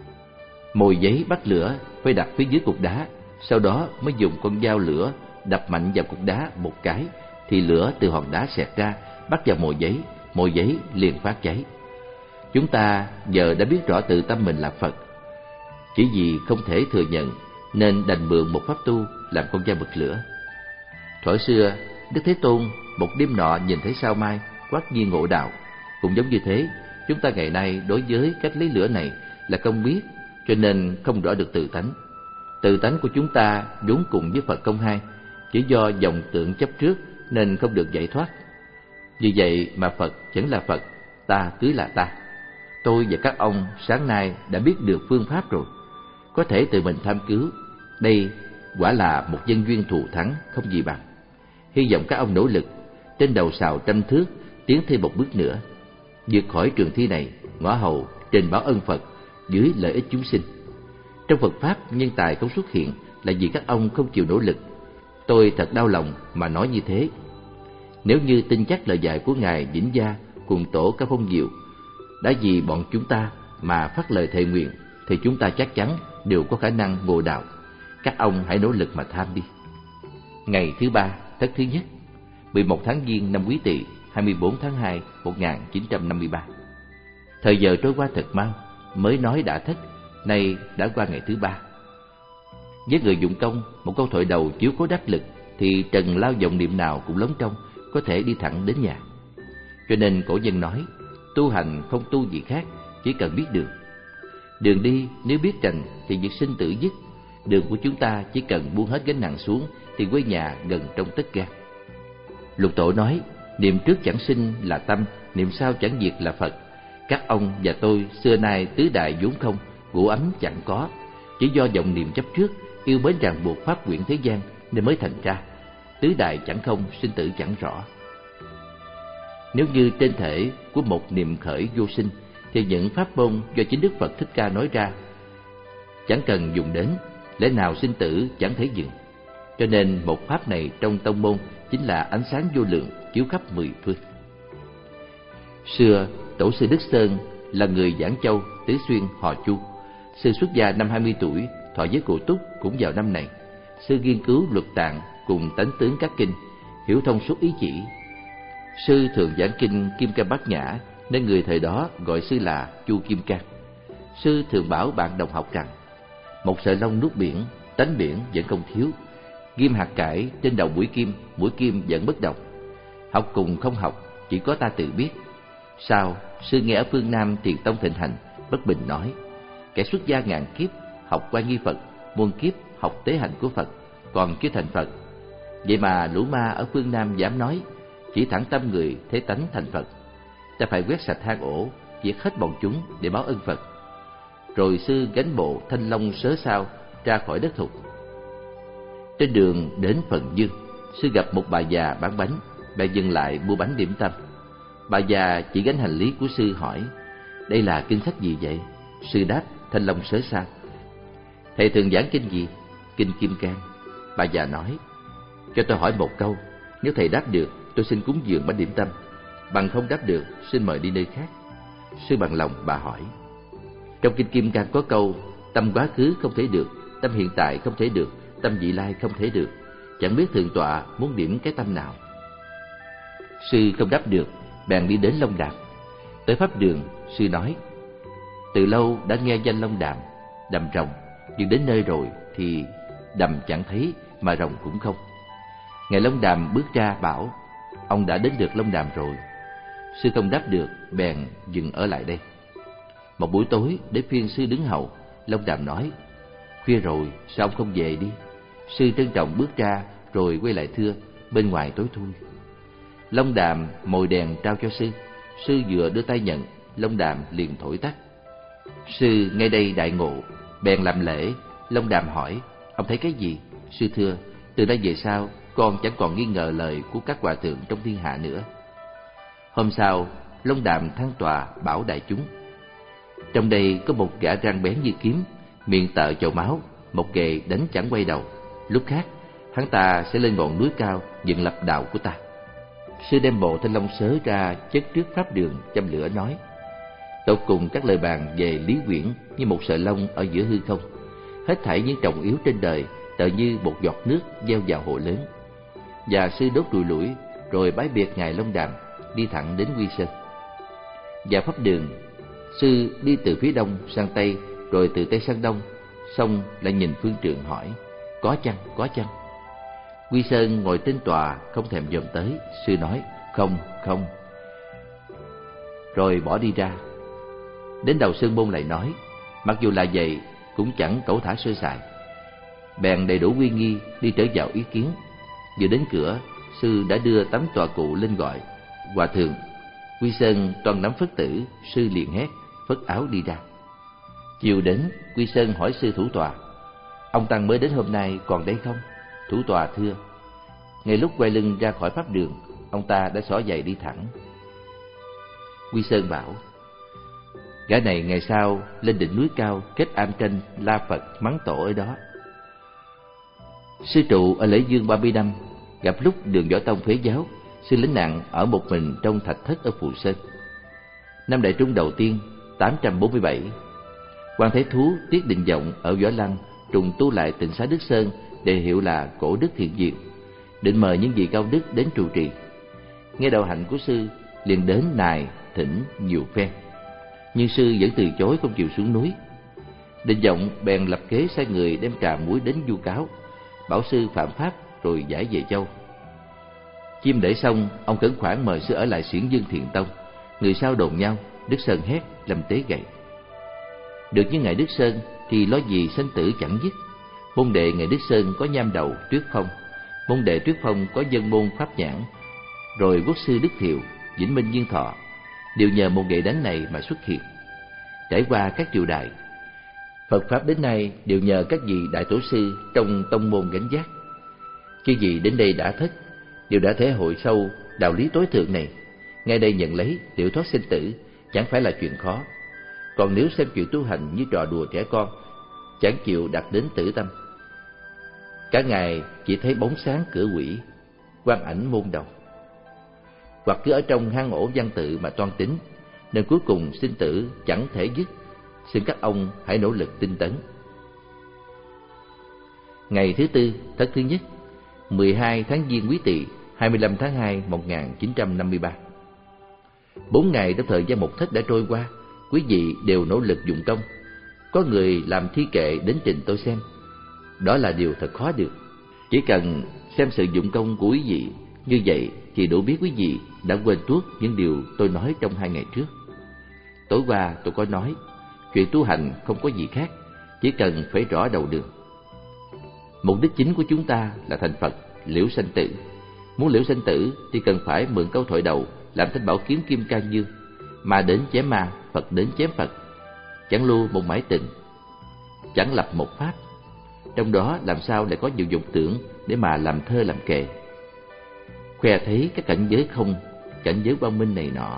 Mồi giấy bắt lửa phải đặt phía dưới cục đá, sau đó mới dùng con dao lửa đập mạnh vào cục đá một cái, thì lửa từ hòn đá xẹt ra bắt vào mồi giấy, mồi giấy liền phát cháy. Chúng ta giờ đã biết rõ tự tâm mình là Phật, chỉ vì không thể thừa nhận nên đành mượn một pháp tu làm con dao bật lửa. Thuở xưa Đức Thế Tôn một đêm nọ nhìn thấy sao mai, quát nhiên ngộ đạo. Cũng giống như thế, chúng ta ngày nay đối với cách lấy lửa này là không biết, cho nên không rõ được tự tánh. Tự tánh của chúng ta vốn cùng với Phật không hai, chỉ do vọng tưởng chấp trước nên không được giải thoát. Vì vậy mà Phật vẫn là Phật, ta cứ là ta. Tôi và các ông sáng nay đã biết được phương pháp rồi, có thể tự mình tham cứu. Đây quả là một nhân duyên thù thắng không gì bằng. Hy vọng các ông nỗ lực, trên đầu sào trăm thước, tiến thêm một bước nữa, vượt khỏi trường thi này, ngõ hầu trên báo ân Phật, dưới lợi ích chúng sinh. Trong Phật pháp, nhân tài không xuất hiện là vì các ông không chịu nỗ lực. Tôi thật đau lòng mà nói như thế. Nếu như tin chắc lời dạy của Ngài Vĩnh Gia cùng tổ Cao Phong Diệu đã vì bọn chúng ta mà phát lời thệ nguyện, thì chúng ta chắc chắn đều có khả năng ngộ đạo. Các ông hãy nỗ lực mà tham đi. Ngày thứ ba, thất thứ nhất, mười một tháng Giêng năm Quý Tỵ, hai mươi bốn tháng hai, một nghìn chín trăm năm mươi ba. Thời giờ trôi qua thật mau, mới nói đã thất, nay đã qua ngày thứ ba. Với người dụng công, một câu thoại đầu chiếu cố đắc lực, thì trần lao vọng niệm nào cũng lóng trong, có thể đi thẳng đến nhà. Cho nên cổ nhân nói, tu hành không tu gì khác, chỉ cần biết đường. Đường đi nếu biết rành thì việc sinh tử dứt. Đường của chúng ta chỉ cần buông hết gánh nặng xuống thì quê nhà gần trong tất gan. Lục Tổ nói, niệm trước chẳng sinh là tâm, niệm sau chẳng diệt là Phật. Các ông và tôi xưa nay tứ đại vốn không, ngũ ấm chẳng có, chỉ do vọng niệm chấp trước, yêu mến ràng buộc pháp quyển thế gian nên mới thành ra. Tứ đại chẳng không, sinh tử chẳng rõ. Nếu như trên thể của một niệm khởi vô sinh, thì những pháp môn do chính Đức Phật Thích Ca nói ra chẳng cần dùng đến, lẽ nào sinh tử chẳng thể dừng. Cho nên một pháp này trong tông môn chính là ánh sáng vô lượng chiếu khắp mười phương. Xưa tổ sư Đức Sơn là người Giảng Châu, Tứ Xuyên, họ Chu. Sư xuất gia năm hai mươi tuổi, thọ giới Cụ Túc cũng vào năm này. Sư nghiên cứu luật tạng cùng tánh tướng các kinh, hiểu thông suốt ý chỉ. Sư thường giảng kinh Kim Cang Bát Nhã, nên người thời đó gọi sư là Chu Kim Cang. Sư thường bảo bạn đồng học rằng, một sợi lông nuốt biển, tánh biển vẫn không thiếu. Ghim hạt cải trên đầu mũi kim, mũi kim vẫn bất động. Học cùng không học, chỉ có ta tự biết. Sau, sư nghe ở phương Nam Thiền Tông thịnh hành, bất bình nói, kẻ xuất gia ngàn kiếp học quan nghi Phật, muôn kiếp học tế hạnh của Phật, còn chưa thành Phật. Vậy mà lũ ma ở phương Nam dám nói, chỉ thẳng tâm người thế tánh thành Phật. Ta phải quét sạch hang ổ, diệt hết bọn chúng để báo ân Phật. Rồi sư gánh bộ thanh long sớ sao ra khỏi đất thục. Trên đường đến Phần Dương, sư gặp một bà già bán bánh, bèn dừng lại mua bánh điểm tâm. Bà già chỉ gánh hành lý của sư hỏi, đây là kinh sách gì vậy? Sư đáp, thanh long sớ sao. Thầy thường giảng kinh gì? Kinh Kim Cang. Bà già nói, cho tôi hỏi một câu, nếu thầy đáp được, tôi xin cúng dường bánh điểm tâm, bằng không đáp được, xin mời đi nơi khác. Sư bằng lòng bà hỏi, trong kinh Kim Cang có câu, tâm quá khứ không thể được, tâm hiện tại không thể được, tâm vị lai không thể được, chẳng biết thượng tọa muốn điểm cái tâm nào. Sư không đáp được, bèn đi đến Long Đàm. Tới pháp đường, sư nói, từ lâu đã nghe danh Long Đàm, đầm rồng, nhưng đến nơi rồi thì đầm chẳng thấy mà rồng cũng không. Ngài Long Đàm bước ra bảo, ông đã đến được Long Đàm rồi. Sư không đáp được, bèn dừng ở lại đây. Một buổi tối để phiên sư đứng hầu, Long Đàm nói, khuya rồi sao ông không về đi? Sư trân trọng bước ra rồi quay lại thưa, bên ngoài tối thui. Long Đàm mồi đèn trao cho sư. Sư vừa đưa tay nhận, Long Đàm liền thổi tắt. Sư ngay đây đại ngộ, bèn làm lễ. Long Đàm hỏi, ông thấy cái gì? Sư thưa, từ nay về sau con chẳng còn nghi ngờ lời của các hòa thượng trong thiên hạ nữa. Hôm sau, Long Đàm thăng tòa bảo đại chúng, trong đây có một gã răng bén như kiếm, miệng tợ chậu máu, một ghề đánh chẳng quay đầu. Lúc khác, hắn ta sẽ lên ngọn núi cao dựng lập đạo của ta. Sư đem bộ thanh long sớ ra chất trước pháp đường châm lửa nói, tột cùng các lời bàn về Lý Quyển như một sợi lông ở giữa hư không. Hết thảy những trọng yếu trên đời tựa như một giọt nước gieo vào hồ lớn. Và sư đốt rùi lủi rồi bái biệt ngài Long Đàm, đi thẳng đến Quy Sơn. Vào pháp đường, sư đi từ phía đông sang tây, rồi từ tây sang đông, xong lại nhìn phương trượng hỏi, có chăng, có chăng? Quy Sơn ngồi trên tòa không thèm dòm tới. Sư nói, không, không, rồi bỏ đi ra. Đến đầu sơn môn lại nói, mặc dù là vậy cũng chẳng cẩu thả sơ sài. Bèn đầy đủ uy nghi đi trở vào ý kiến. Vừa đến cửa, sư đã đưa tấm tọa cụ lên gọi, hòa thượng. Quy Sơn toàn nắm phất tử. Sư liền hét, phất áo đi ra. Chiều đến, Quy Sơn hỏi sư thủ tọa, ông tăng mới đến hôm nay còn đây không? Thủ tọa thưa. Ngay lúc quay lưng ra khỏi pháp đường, ông ta đã xỏ giày đi thẳng. Quy Sơn bảo, gã này ngày sau lên đỉnh núi cao kết am tranh la Phật mắng tổ ở đó. Sư trụ ở Lễ Dương ba mươi năm, gặp lúc đường Võ Tông phế giáo, Sư lĩnh nạn ở một mình trong thạch thất ở Phù Sơn. Năm Đại Trung đầu tiên, tám trăm bốn mươi bảy, Quan Thế Thú Tiết Định Vọng ở Võ Lăng trùng tu lại Tịnh Xá Đức Sơn, đề hiệu là Cổ Đức Thiện Diệu, định mời những vị cao đức đến trụ trì. Nghe đạo hạnh của sư, liền đến nài thỉnh nhiều phen, nhưng sư vẫn từ chối không chịu xuống núi. Định Vọng bèn lập kế sai người đem trà muối đến vu cáo, bảo sư phạm pháp rồi giải về châu. Chiêm để xong, ông khẩn khoản mời sư ở lại Xiển Dương Thiền Tông. Người sau đồn nhau, Đức Sơn hét, Lâm Tế gậy. Được như ngài Đức Sơn thì lo gì sanh tử chẳng dứt. Môn đệ ngài Đức Sơn có Nham Đầu, Tuyết Phong, môn đệ Tuyết Phong có Dân Môn Pháp Nhãn, rồi quốc sư Đức Thiệu, Vĩnh Minh Viên Thọ, đều nhờ một gậy đánh này mà xuất hiện. Trải qua các triều đại, Phật pháp đến nay đều nhờ các vị đại tổ sư trong tông môn gánh vác. Chư vị đến đây đã thất, đều đã thể hội sâu đạo lý tối thượng này. Ngay đây nhận lấy liệu thoát sinh tử chẳng phải là chuyện khó. Còn nếu xem chuyện tu hành như trò đùa trẻ con, chẳng chịu đạt đến tử tâm. Cả ngày chỉ thấy bóng sáng cửa quỷ, quan ảnh môn đầu, hoặc cứ ở trong hang ổ văn tự mà toan tính, nên cuối cùng sinh tử chẳng thể dứt. Xin các ông hãy nỗ lực tinh tấn. Ngày thứ tư, thất thứ nhất, mười hai tháng Giêng Quý Tỵ, hai mươi lăm tháng hai một nghìn chín trăm năm mươi ba. Bốn ngày trong thời gian một thất đã trôi qua, quý vị đều nỗ lực dụng công. Có người làm thi kệ đến trình tôi xem. Đó là điều thật khó được. Chỉ cần xem sự dụng công của quý vị như vậy thì đủ biết quý vị đã quên tuốt những điều tôi nói trong hai ngày trước. Tối qua tôi có nói, chuyện tu hành không có gì khác, chỉ cần phải rõ đầu đường. Mục đích chính của chúng ta là thành Phật, liễu sanh tử. Muốn liễu sanh tử thì cần phải mượn câu thoại đầu làm thanh bảo kiếm Kim Cang Dương. Ma đến chém ma, Phật đến chém Phật. Chẳng lưu một mãi tình, chẳng lập một pháp. Trong đó làm sao lại có nhiều dục tưởng để mà làm thơ làm kệ, khoe thấy các cảnh giới không, cảnh giới quang minh này nọ.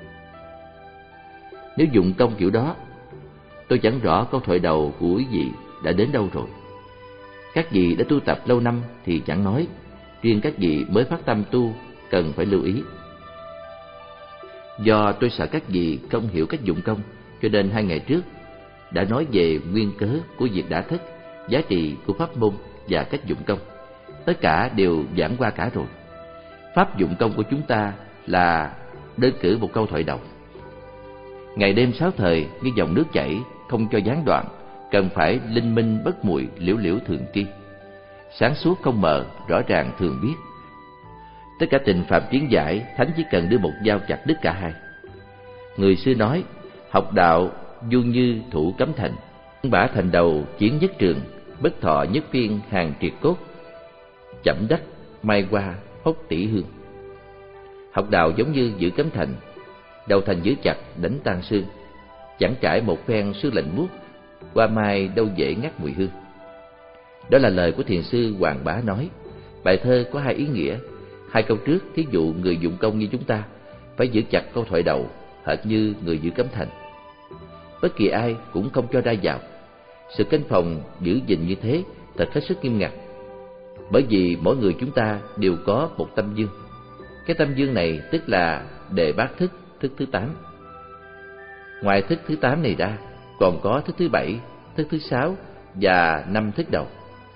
Nếu dụng công kiểu đó, tôi chẳng rõ câu thoại đầu của quý vị đã đến đâu rồi. Các vị đã tu tập lâu năm thì chẳng nói, riêng các vị mới phát tâm tu cần phải lưu ý. Do tôi sợ các vị không hiểu cách dụng công, cho nên hai ngày trước đã nói về nguyên cớ của việc đã thất, giá trị của pháp môn và cách dụng công. Tất cả đều giảng qua cả rồi. Pháp dụng công của chúng ta là đơn cử một câu thoại đầu. Ngày đêm sáu thời như dòng nước chảy, không cho gián đoạn, cần phải linh minh bất muội, liễu liễu thường tri. Sáng suốt không mờ, rõ ràng thường biết. Tất cả tình phạm kiến giải, thánh chỉ cần đưa một dao chặt đứt cả hai. Người xưa nói, học đạo du như thủ cấm thành, bả thành đầu chiến nhất trường, bất thọ nhất phiên hàng triệt cốt, chậm đắc mai qua hốc tỷ hương. Học đạo giống như giữ cấm thành, đầu thành giữ chặt đánh tan xương, chẳng trải một phen sương lạnh buốt, qua mai đâu dễ ngắt mùi hương. Đó là lời của thiền sư Hoàng Bá nói. Bài thơ có hai ý nghĩa. Hai câu trước thí dụ người dụng công như chúng ta phải giữ chặt câu thoại đầu, hệt như người giữ cấm thành. Bất kỳ ai cũng không cho ra vào. Sự canh phòng giữ gìn như thế thật hết sức nghiêm ngặt. Bởi vì mỗi người chúng ta đều có một tâm dương. Cái tâm dương này tức là đề bát thức, thức thứ tám. Ngoài thức thứ tám này ra, còn có thức thứ bảy, thức thứ sáu và năm thức đầu.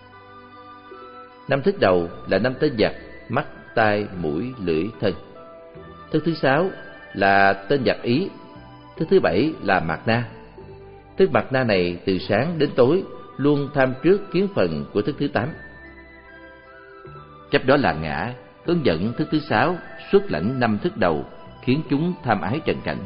Năm thức đầu là năm tên vật: mắt, tai, mũi, lưỡi, thân. Thức thứ sáu là tên vật ý. Thức thứ bảy là mạt na. Thức mạt na này từ sáng đến tối luôn tham trước kiến phần của thức thứ tám. Chấp đó là ngã, hướng dẫn thức thứ sáu xuất lãnh năm thức đầu, khiến chúng tham ái trần cảnh.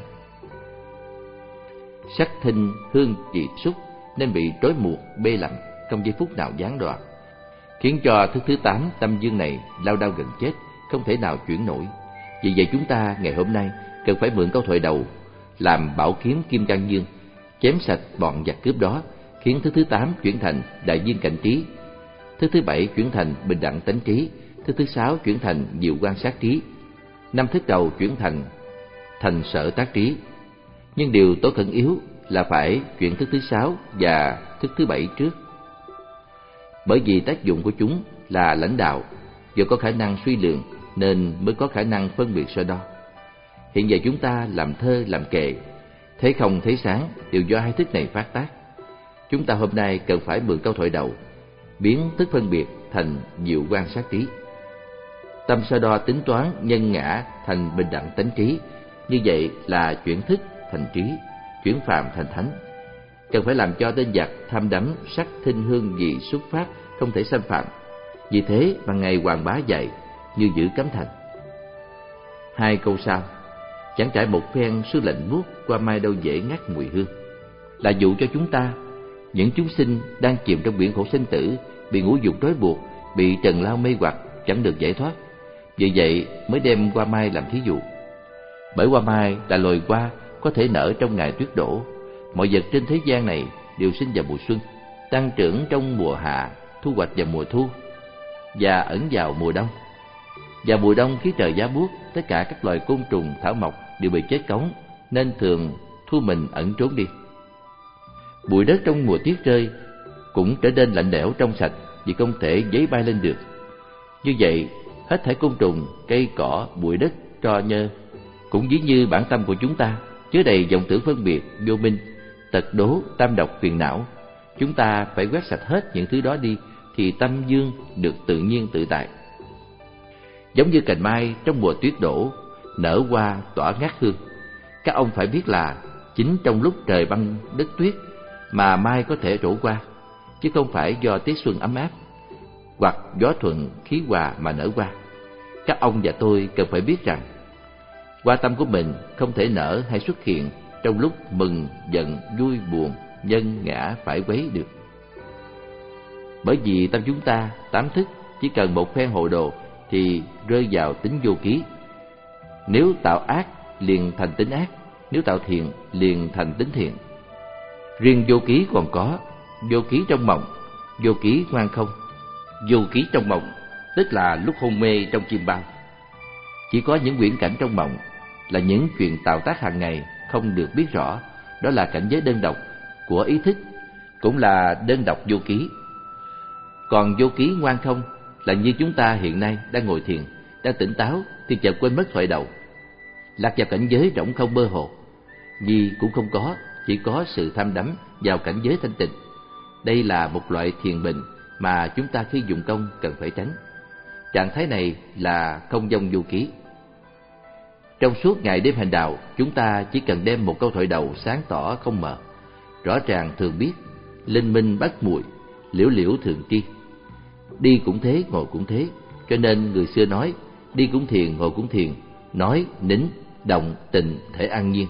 Sắc thinh hương vị xúc nên bị trói buộc bê lạnh, không giây phút nào gián đoạn, khiến cho thức thứ tám tâm dương này lao đao gần chết, không thể nào chuyển nổi. Vì vậy chúng ta ngày hôm nay cần phải mượn câu thoại đầu làm bảo kiếm Kim Cang Dương, chém sạch bọn giặc cướp đó, khiến thức thứ tám chuyển thành đại viên cảnh trí, thức thứ bảy chuyển thành bình đẳng tánh trí, thức thứ sáu chuyển thành diệu quan sát trí, năm thức đầu chuyển thành thành sở tác trí. Nhưng điều tối khẩn yếu là phải chuyển thức thứ sáu và thức thứ bảy trước, bởi vì tác dụng của chúng là lãnh đạo, vừa có khả năng suy lường, nên mới có khả năng phân biệt so đo. Hiện giờ chúng ta làm thơ, làm kệ, thấy không thấy sáng đều do hai thức này phát tác. Chúng ta hôm nay cần phải mượn câu thoại đầu, biến thức phân biệt thành diệu quan sát trí. Tâm so đo tính toán nhân ngã thành bình đẳng tánh trí. Như vậy là chuyển thức thành trí, chuyển phàm thành thánh. Cần phải làm cho tên giặc tham đắm sắc thinh hương vị xuất phát không thể xâm phạm. Vì thế mà ngày Hoàng Bá dạy như giữ cấm thành. Hai câu sau, chẳng trải một phen sương lạnh buốt, qua mai đâu dễ ngắt mùi hương, là dụ cho chúng ta, những chúng sinh đang chìm trong biển khổ sinh tử, bị ngũ dục trói buộc, bị trần lao mê hoặc, chẳng được giải thoát. Vì vậy mới đem hoa mai làm thí dụ. Bởi hoa mai là loài hoa có thể nở trong ngày tuyết đổ. Mọi vật trên thế gian này đều sinh vào mùa xuân, tăng trưởng trong mùa hạ, thu hoạch vào mùa thu, và ẩn vào mùa đông. Vào mùa đông khí trời giá buốt, tất cả các loài côn trùng thảo mộc đều bị chết cống, nên thường thu mình ẩn trốn đi. Bụi đất trong mùa tuyết rơi cũng trở nên lạnh lẽo trong sạch, vì không thể giấy bay lên được. Như vậy, hết thảy côn trùng, cây cỏ, bụi đất, tro nhơ cũng ví như bản tâm của chúng ta, chứa đầy vọng tưởng phân biệt, vô minh, tật đố, tam độc, phiền não. Chúng ta phải quét sạch hết những thứ đó đi, thì tâm dương được tự nhiên tự tại. Giống như cành mai trong mùa tuyết đổ, nở hoa tỏa ngát hương. Các ông phải biết là chính trong lúc trời băng đất tuyết mà mai có thể trổ qua, chứ không phải do tiết xuân ấm áp hoặc gió thuận khí hòa mà nở hoa. Các ông và tôi cần phải biết rằng hoa tâm của mình không thể nở hay xuất hiện trong lúc mừng, giận, vui, buồn, nhân, ngã phải quấy được. Bởi vì tâm chúng ta tám thức chỉ cần một phen hồ đồ thì rơi vào tính vô ký. Nếu tạo ác liền thành tính ác, nếu tạo thiện liền thành tính thiện. Riêng vô ký còn có vô ký trong mộng, vô ký ngoan không. Vô ký trong mộng tức là lúc hôn mê trong chim bao. Chỉ có những viễn cảnh trong mộng là những chuyện tạo tác hàng ngày không được biết rõ, đó là cảnh giới đơn độc của ý thức, cũng là đơn độc vô ký. Còn vô ký ngoan không là như chúng ta hiện nay đang ngồi thiền, đang tỉnh táo thì chợt quên mất thoại đầu, lạc vào cảnh giới rỗng không mơ hồ, gì cũng không có, chỉ có sự tham đắm vào cảnh giới thanh tịnh. Đây là một loại thiền bệnh mà chúng ta khi dụng công cần phải tránh. Trạng thái này là không vong vô ký. Trong suốt ngày đêm hành đạo, chúng ta chỉ cần đem một câu thoại đầu sáng tỏ không mờ, rõ ràng thường biết, linh minh bắt mùi, liễu liễu thường tri. Đi cũng thế, ngồi cũng thế, cho nên người xưa nói đi cũng thiền, ngồi cũng thiền, nói nín, động, tình, thể an nhiên.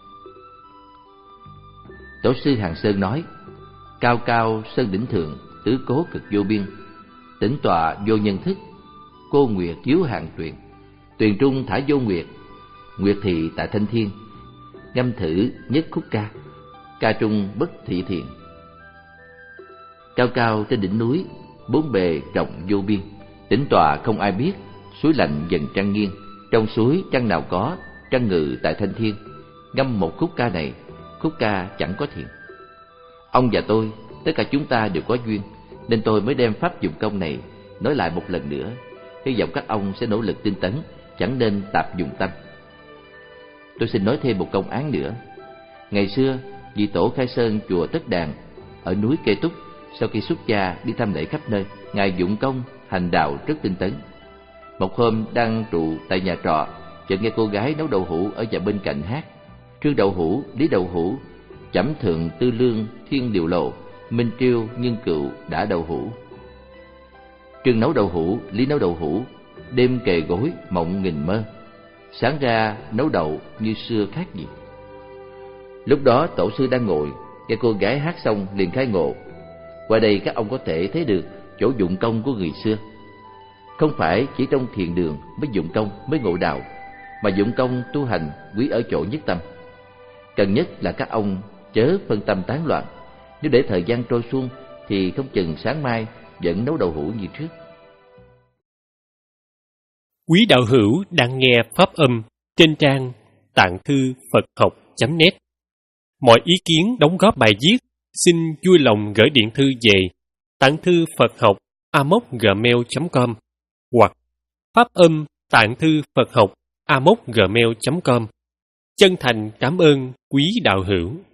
Tổ sư Hàng Sơn nói: cao cao sơn đỉnh thượng, tứ cố cực vô biên, tĩnh tọa vô nhân thức, cô nguyệt chiếu hàng tuyền, tuyền trung thả vô nguyệt, nguyệt thị tại thanh thiên, ngâm thử nhất khúc ca, ca trung bất thị thiện. Cao cao trên đỉnh núi, bốn bề rộng vô biên, tĩnh tọa không ai biết, suối lạnh dần trăng nghiêng, trong suối trăng nào có, trăng ngự tại thanh thiên. Ngâm một khúc ca này, khúc ca chẳng có thiện. Ông và tôi, tất cả chúng ta đều có duyên, nên tôi mới đem pháp dụng công này nói lại một lần nữa, hy vọng các ông sẽ nỗ lực tinh tấn, chẳng nên tạp dụng tâm. Tôi xin nói thêm một công án nữa. Ngày xưa, vị tổ Khai Sơn chùa Tất Đàn ở núi Kê Túc, sau khi xuất gia đi thăm lễ khắp nơi, ngài dụng công hành đạo rất tinh tấn. Một hôm đang trụ tại nhà trọ, chợt nghe cô gái nấu đậu hũ ở nhà bên cạnh hát: Trương đậu hũ, Lý đậu hũ, chẩm thượng tư lương thiên điều lộ, minh triêu nhân cựu đã đậu hũ. Trương nấu đậu hũ, Lý nấu đậu hũ, đêm kề gối mộng nghìn mơ, sáng ra nấu đậu như xưa khác gì. Lúc đó tổ sư đang ngồi, nghe cô gái hát xong liền khai ngộ. Qua đây các ông có thể thấy được chỗ dụng công của người xưa. Không phải chỉ trong thiền đường mới dụng công, mới ngộ đạo, mà dụng công tu hành quý ở chỗ nhất tâm. Cần nhất là các ông chớ phân tâm tán loạn. Nếu để thời gian trôi suông thì không chừng sáng mai vẫn nấu đậu hũ như trước. Quý đạo hữu đang nghe pháp âm trên trang tạng thư Phật học chấm net. Mọi ý kiến đóng góp bài viết xin vui lòng gửi điện thư về tạng thư Phật học a m o c gmail chấm com hoặc pháp âm tạng thư Phật học a m o gmail chấm com. Chân thành cảm ơn quý đạo hữu.